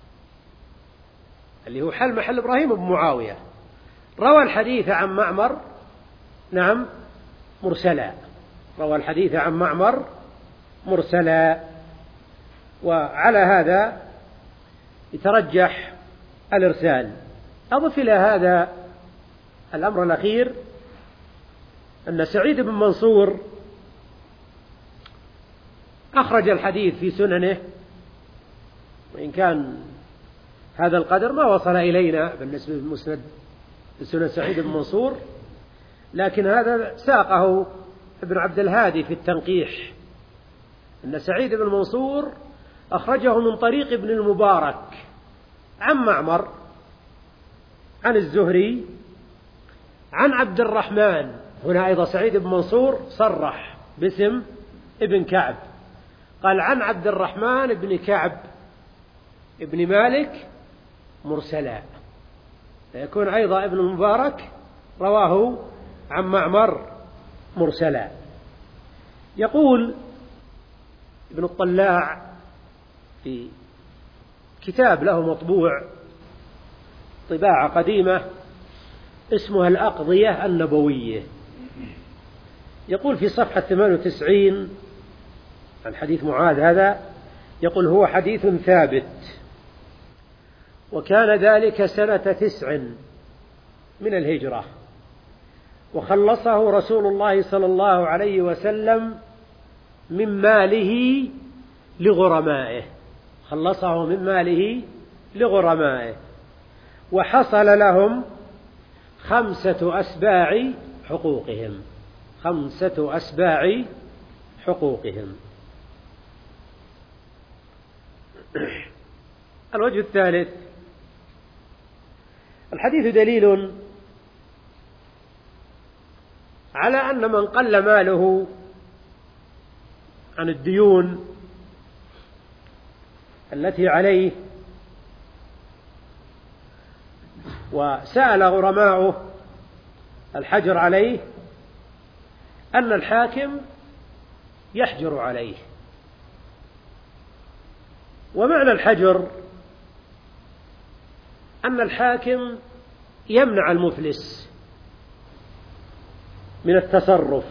اللي هو حل محل إبراهيم بن معاوية روى الحديث عن معمر نعم مرسلا روى الحديث عن معمر مرسلا. وعلى هذا يترجح الإرسال. أضف إلى هذا الأمر الأخير أن سعيد بن منصور أخرج الحديث في سننه، وإن كان هذا القدر ما وصل إلينا بالنسبة للمسند لسنن سعيد بن منصور، لكن هذا ساقه ابن عبد الهادي في التنقيح، أن سعيد بن منصور أخرجه من طريق ابن المبارك عن معمر عن الزهري عن عبد الرحمن. هنا أيضا سعيد بن منصور صرح باسم ابن كعب، قال عن عبد الرحمن بن كعب ابن مالك مرسلا، فيكون أيضا ابن المبارك رواه عن معمر مرسلا. يقول ابن الطلاع في كتاب له مطبوع طباعة قديمة اسمها الأقضية النبوية، يقول في صفحة ثمانية وتسعين عن حديث معاذ هذا، يقول هو حديث ثابت، وكان ذلك سنة تسع من الهجرة، وخلصه رسول الله صلى الله عليه وسلم من ماله لغرمائه، خلصه من ماله لغرمائه، وحصل لهم خمسة أسباع حقوقهم، خمسة أسباع حقوقهم. الوجه الثالث، الحديث دليل على أن من قل ماله عن الديون التي عليه وسأل غرماؤه الحجر عليه، أن الحاكم يحجر عليه. ومعنى الحجر أن الحاكم يمنع المفلس من التصرف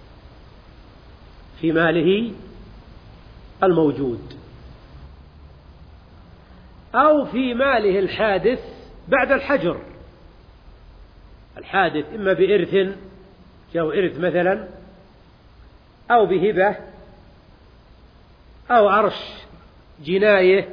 في ماله الموجود أو في ماله الحادث بعد الحجر. الحادث إما بإرث، جاء إرث مثلا، أو بهبة، أو عرش جناية،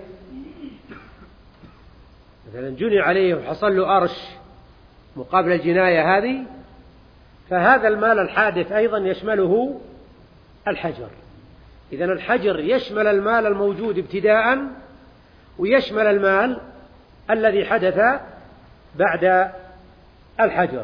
مثلا جني عليه وحصل له أرش مقابل الجناية هذه، فهذا المال الحادث أيضا يشمله الحجر. إذن الحجر يشمل المال الموجود ابتداء، ويشمل المال الذي حدث بعد الحجر.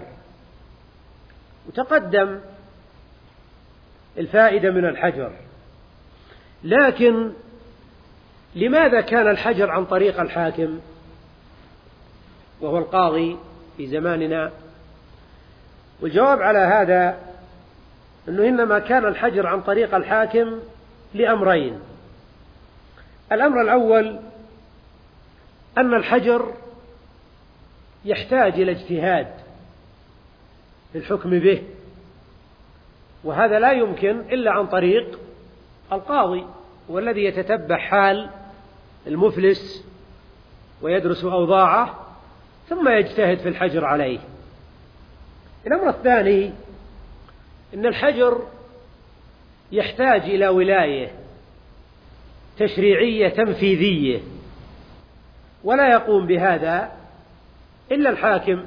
وتقدم الفائدة من الحجر، لكن لماذا كان الحجر عن طريق الحاكم وهو القاضي في زماننا؟ والجواب على هذا أنه إنما كان الحجر عن طريق الحاكم لأمرين. الأمر الأول أن الحجر يحتاج إلى اجتهاد في الحكم به، وهذا لا يمكن إلا عن طريق القاضي، والذي يتتبع حال المفلس ويدرس أوضاعه ثم يجتهد في الحجر عليه. الأمر الثاني أن الحجر يحتاج إلى ولاية تشريعية تنفيذية، ولا يقوم بهذا إلا الحاكم،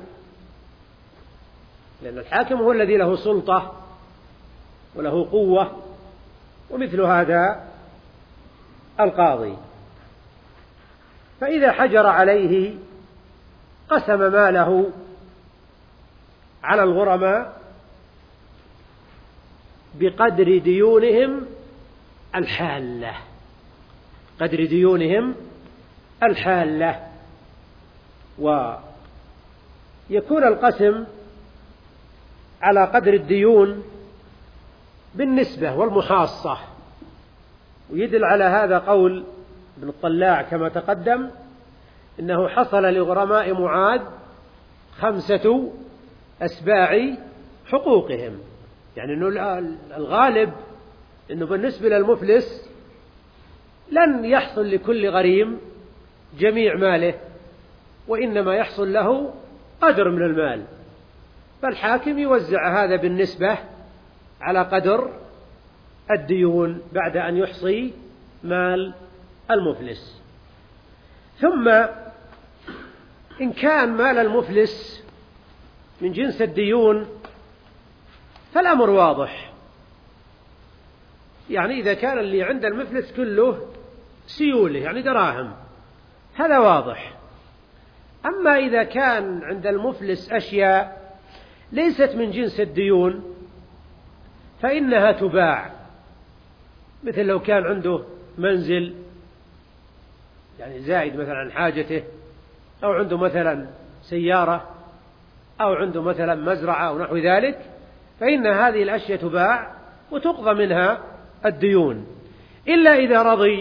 لأن الحاكم هو الذي له سلطة وله قوة، ومثل هذا القاضي. فإذا حجر عليه قسم ماله على الغرماء بقدر ديونهم الحالة، قدر ديونهم الحالة، ويكون القسم على قدر الديون بالنسبة والمحاصة. ويدل على هذا قول ابن الطلاع كما تقدم، إنه حصل لغرماء معاذ خمسة أسباع حقوقهم، يعني أنه الغالب أنه بالنسبة للمفلس لن يحصل لكل غريم جميع ماله، وإنما يحصل له قدر من المال، فالحاكم يوزع هذا بالنسبة على قدر الديون بعد أن يحصي مال المفلس. ثم إن كان مال المفلس من جنس الديون فالأمر واضح، يعني إذا كان اللي عند المفلس كله سيوله يعني دراهم، هذا واضح. أما إذا كان عند المفلس أشياء ليست من جنس الديون فإنها تباع، مثل لو كان عنده منزل يعني زائد مثلا عن حاجته، أو عنده مثلا سيارة، أو عنده مثلا مزرعة أو نحو ذلك، فإن هذه الأشياء تباع وتقضى منها الديون، إلا إذا رضي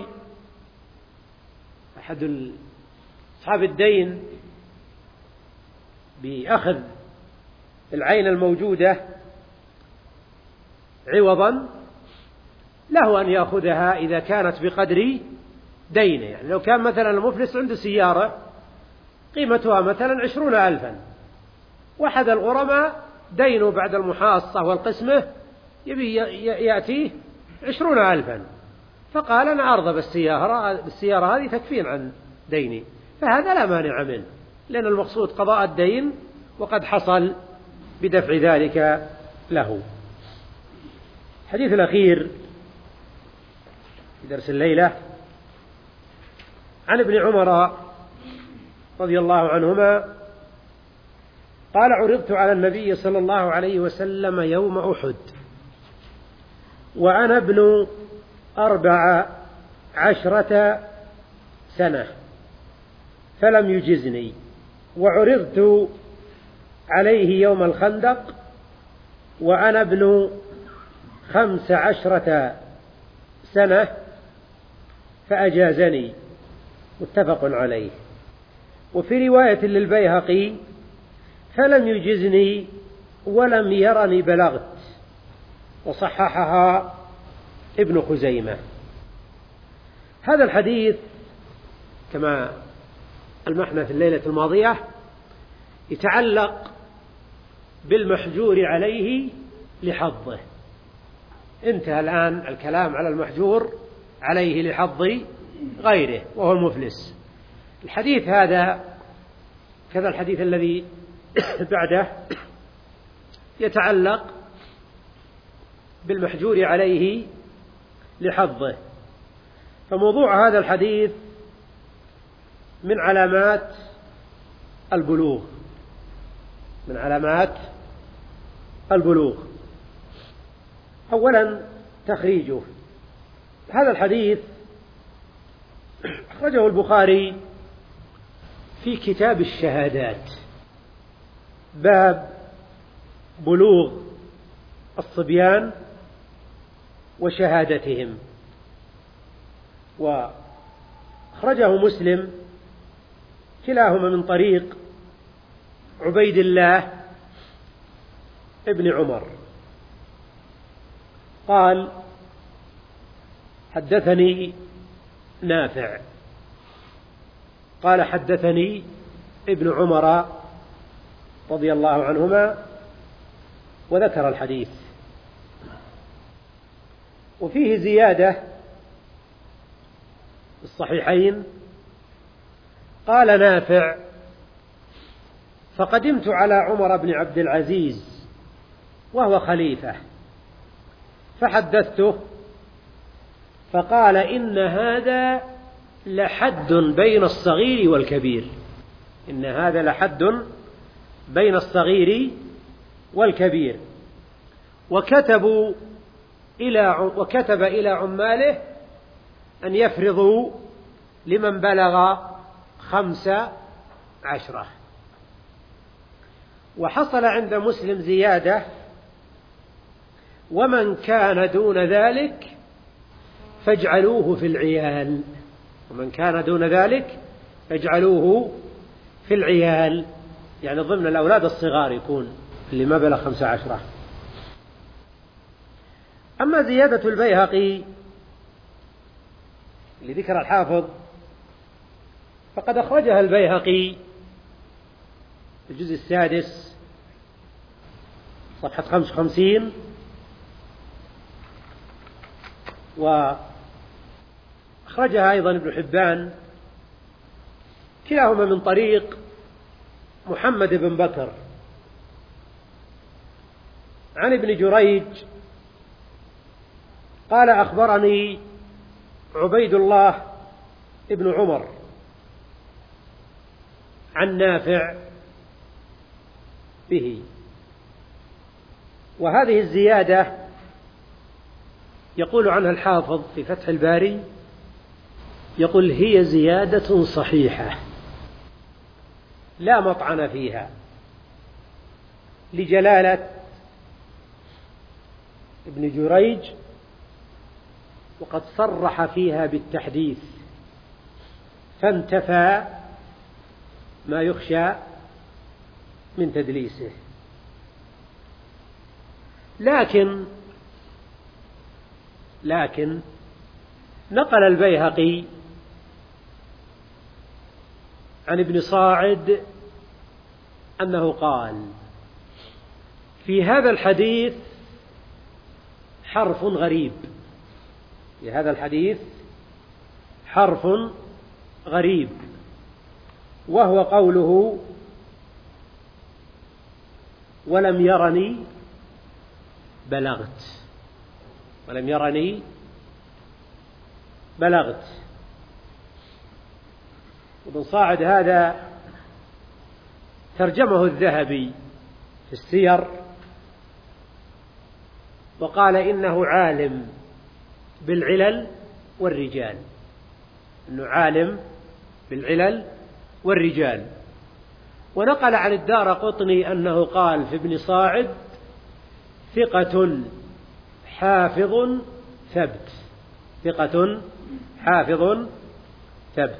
أحد أصحاب الدين بأخذ العين الموجودة عوضا، له أن يأخذها إذا كانت بقدر دينه. يعني لو كان مثلا المفلس عنده سيارة قيمتها مثلا عشرون ألفا، واحد الغرماء دينه بعد المحاصة والقسمة يبي يأتيه عشرون ألفا، فقال أنا أرضى بالسيارة, بالسيارة هذه تكفين عن ديني، فهذا لا مانع منه، لأن المقصود قضاء الدين وقد حصل بدفع ذلك له. الحديث الأخير في درس الليلة عن ابن عمر رضي الله عنهما قال: عرضت على النبي صلى الله عليه وسلم يوم أحد وأنا ابن أربع عشرة سنة فلم يجزني، وعرضت عليه يوم الخندق وأنا ابن خمس عشرة سنة فأجازني، متفق عليه. وفي رواية للبيهقي: فلم يجزني ولم يرني بلغت، وصححها ابن خزيمة. هذا الحديث كما المحنة في الليلة الماضية يتعلق بالمحجور عليه لحظه. انتهى الآن الكلام على المحجور عليه لحظ غيره وهو المفلس. الحديث هذا كذا الحديث الذي بعده يتعلق بالمحجور عليه لحظه. فموضوع هذا الحديث من علامات البلوغ، من علامات البلوغ. أولا تخريجه. هذا الحديث أخرجه البخاري في كتاب الشهادات، باب بلوغ الصبيان وشهادتهم، وأخرجه مسلم كلاهما من طريق عبيد الله ابن عمر قال: حدثني نافع قال حدثني ابن عمر رضي الله عنهما، وذكر الحديث. وفيه زيادة الصحيحين: قال نافع: فقدمت على عمر بن عبد العزيز وهو خليفة فحدثته فقال: إن هذا لحد بين الصغير والكبير، إن هذا لحد بين الصغير والكبير. وكتبوا إلى وكتب إلى عماله أن يفرضوا لمن بلغ خمس عشرة. وحصل عند مسلم زيادة: ومن كان دون ذلك فاجعلوه في العيال، ومن كان دون ذلك فاجعلوه في العيال، يعني ضمن الأولاد الصغار يكون اللي ما بلغ خمس عشرة. أما زيادة البيهقي اللي ذكر الحافظ فقد أخرجها البيهقي في الجزء السادس صفحة خمسة وخمسين، وأخرجها أيضا ابن حبان كلاهما من طريق محمد بن بكر عن ابن جريج قال: أخبرني عبيد الله ابن عمر عن نافع به. وهذه الزيادة يقول عنها الحافظ في فتح الباري، يقول هي زيادة صحيحة لا مطعن فيها لجلالة ابن جريج، وقد صرح فيها بالتحديث فانتفى ما يخشى من تدليسه. لكن لكن نقل البيهقي عن ابن صاعد أنه قال في هذا الحديث حرف غريب، في هذا الحديث حرف غريب، وهو قوله ولم يرني بلغت، ولم يرني بلغت. وابن صاعد هذا ترجمه الذهبي في السير وقال إنه عالم بالعلل والرجال، إنه عالم بالعلل والرجال. ونقل عن الدارقطني أنه قال في ابن صاعد ثقة حافظ ثبت، ثقة حافظ ثبت.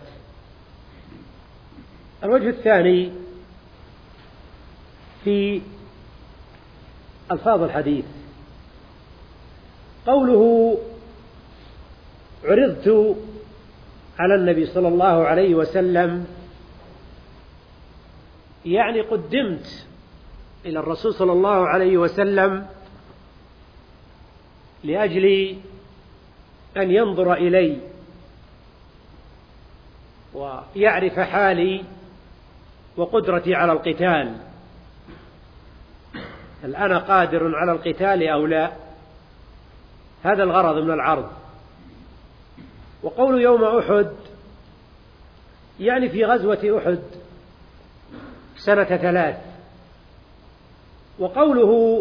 الوجه الثاني في ألفاظ الحديث قوله عرضت على النبي صلى الله عليه وسلم، يعني قدمت إلى الرسول صلى الله عليه وسلم لأجل أن ينظر إلي ويعرف حالي وقدرتي على القتال، هل أنا قادر على القتال أو لا؟ هذا الغرض من العرض. وقول يوم أحد يعني في غزوة أحد سنة ثلاث. وقوله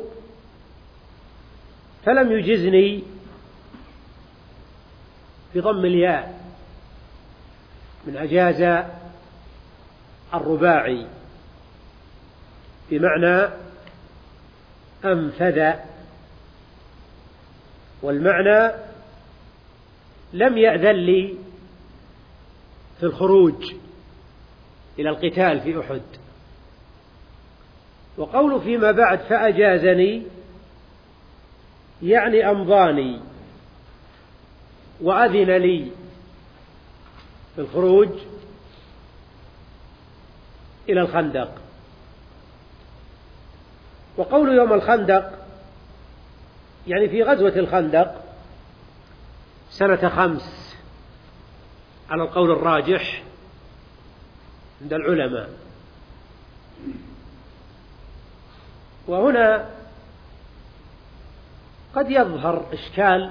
فلم يجزني بضم الياء من أجاز الرباعي بمعنى أنفذ، والمعنى لم يأذن لي في الخروج إلى القتال في أحد. وقول فيما بعد فأجازني يعني أمضاني وأذن لي في الخروج إلى الخندق. وقول يوم الخندق يعني في غزوة الخندق سنة خمس على القول الراجح عند العلماء. وهنا قد يظهر إشكال،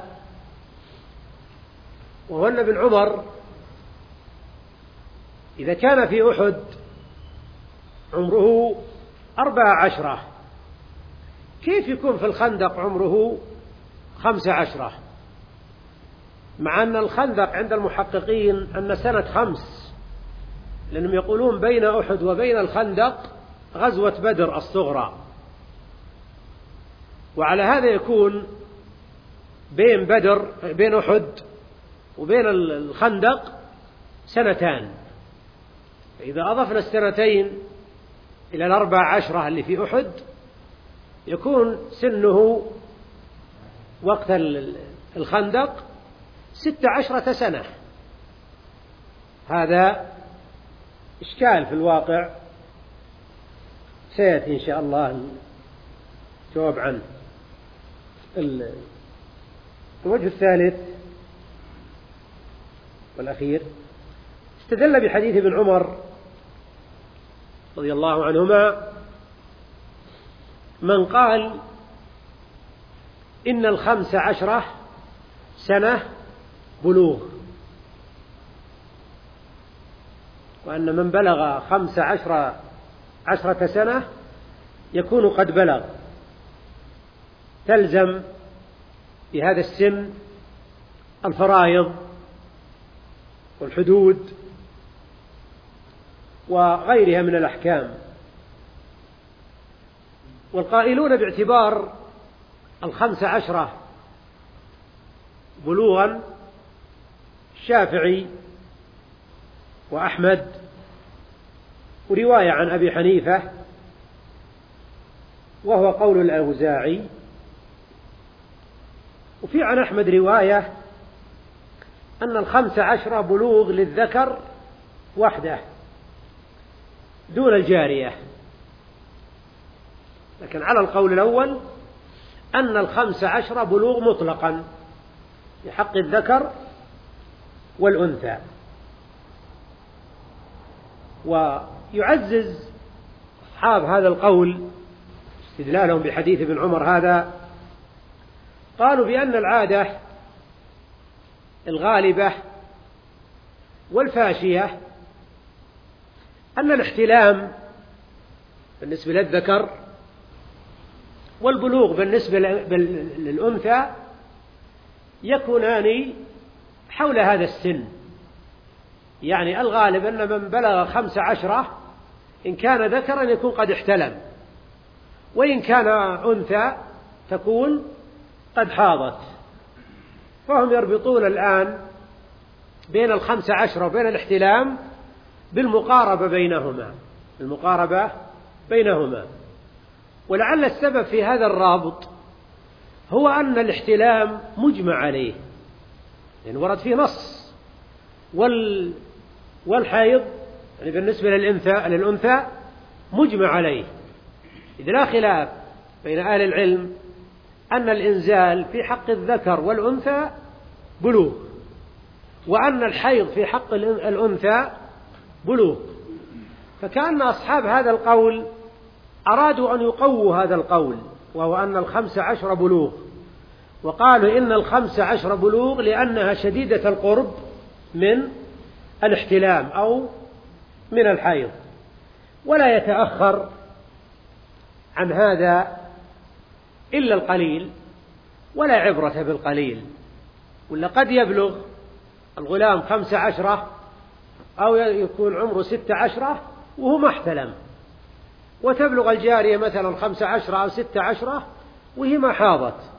وهو أن ابن عمر إذا كان في أحد عمره أربع عشرة كيف يكون في الخندق عمره خمس عشرة، مع أن الخندق عند المحققين أن سنة خمس، لأنهم يقولون بين أحد وبين الخندق غزوة بدر الصغرى، وعلى هذا يكون بين بدر بين أحد وبين الخندق سنتان. فإذا أضفنا السنتين إلى الأربع عشرة اللي في أحد يكون سنه وقت الخندق ست عشرة سنة. هذا إشكال في الواقع سيأتي إن شاء الله الجواب عنه. الوجه الثالث والأخير استدل بحديث ابن عمر رضي الله عنهما من قال إن الخمس عشرة سنة بلوغ، وأن من بلغ خمس عشر عشرة سنة يكون قد بلغ، تلزم في هذا السن الفرائض والحدود وغيرها من الأحكام. والقائلون باعتبار الخمس عشرة بلوغا الشافعي وأحمد، ورواية عن أبي حنيفة وهو قول الأوزاعي، وفي عن أحمد رواية أن الخمس عشرة بلوغ للذكر وحده دون الجارية، لكن على القول الأول أن الخمس عشرة بلوغ مطلقا لحق الذكر والأنثى. ويعزز أصحاب هذا القول استدلالهم بحديث ابن عمر هذا، قالوا بأن العادة الغالبة والفاشية أن الاحتلام بالنسبة للذكر والبلوغ بالنسبة للأنثى يكونان حول هذا السن، يعني الغالب أن من بلغ خمس عشرة إن كان ذكرا يكون قد احتلم، وإن كان أنثى تكون قد حاضت. فهم يربطون الآن بين الخمس عشرة وبين الاحتلام بالمقاربة بينهما المقاربة بينهما ولعل السبب في هذا الرابط هو أن الاحتلام مجمع عليه، يعني ورد فيه نص، وال والحيض يعني بالنسبة للأنثى للأنثى مجمع عليه، إذ لا خلاف بين أهل العلم أن الإنزال في حق الذكر والأنثى بلوغ، وأن الحيض في حق الأنثى بلوغ. فكأن أصحاب هذا القول أرادوا أن يقووا هذا القول، وهو أن الخمس عشر بلوغ، وقالوا إن الخمس عشر بلوغ لأنها شديدة القرب من الاحتلام أو من الحيض، ولا يتأخر عن هذا إلا القليل، ولا عبرة بالقليل. ولا قد يبلغ الغلام خمس عشرة أو يكون عمره ست عشرة وهو ما احتلم، وتبلغ الجارية مثلا خمس عشرة أو ست عشرة وهي ما حاضت،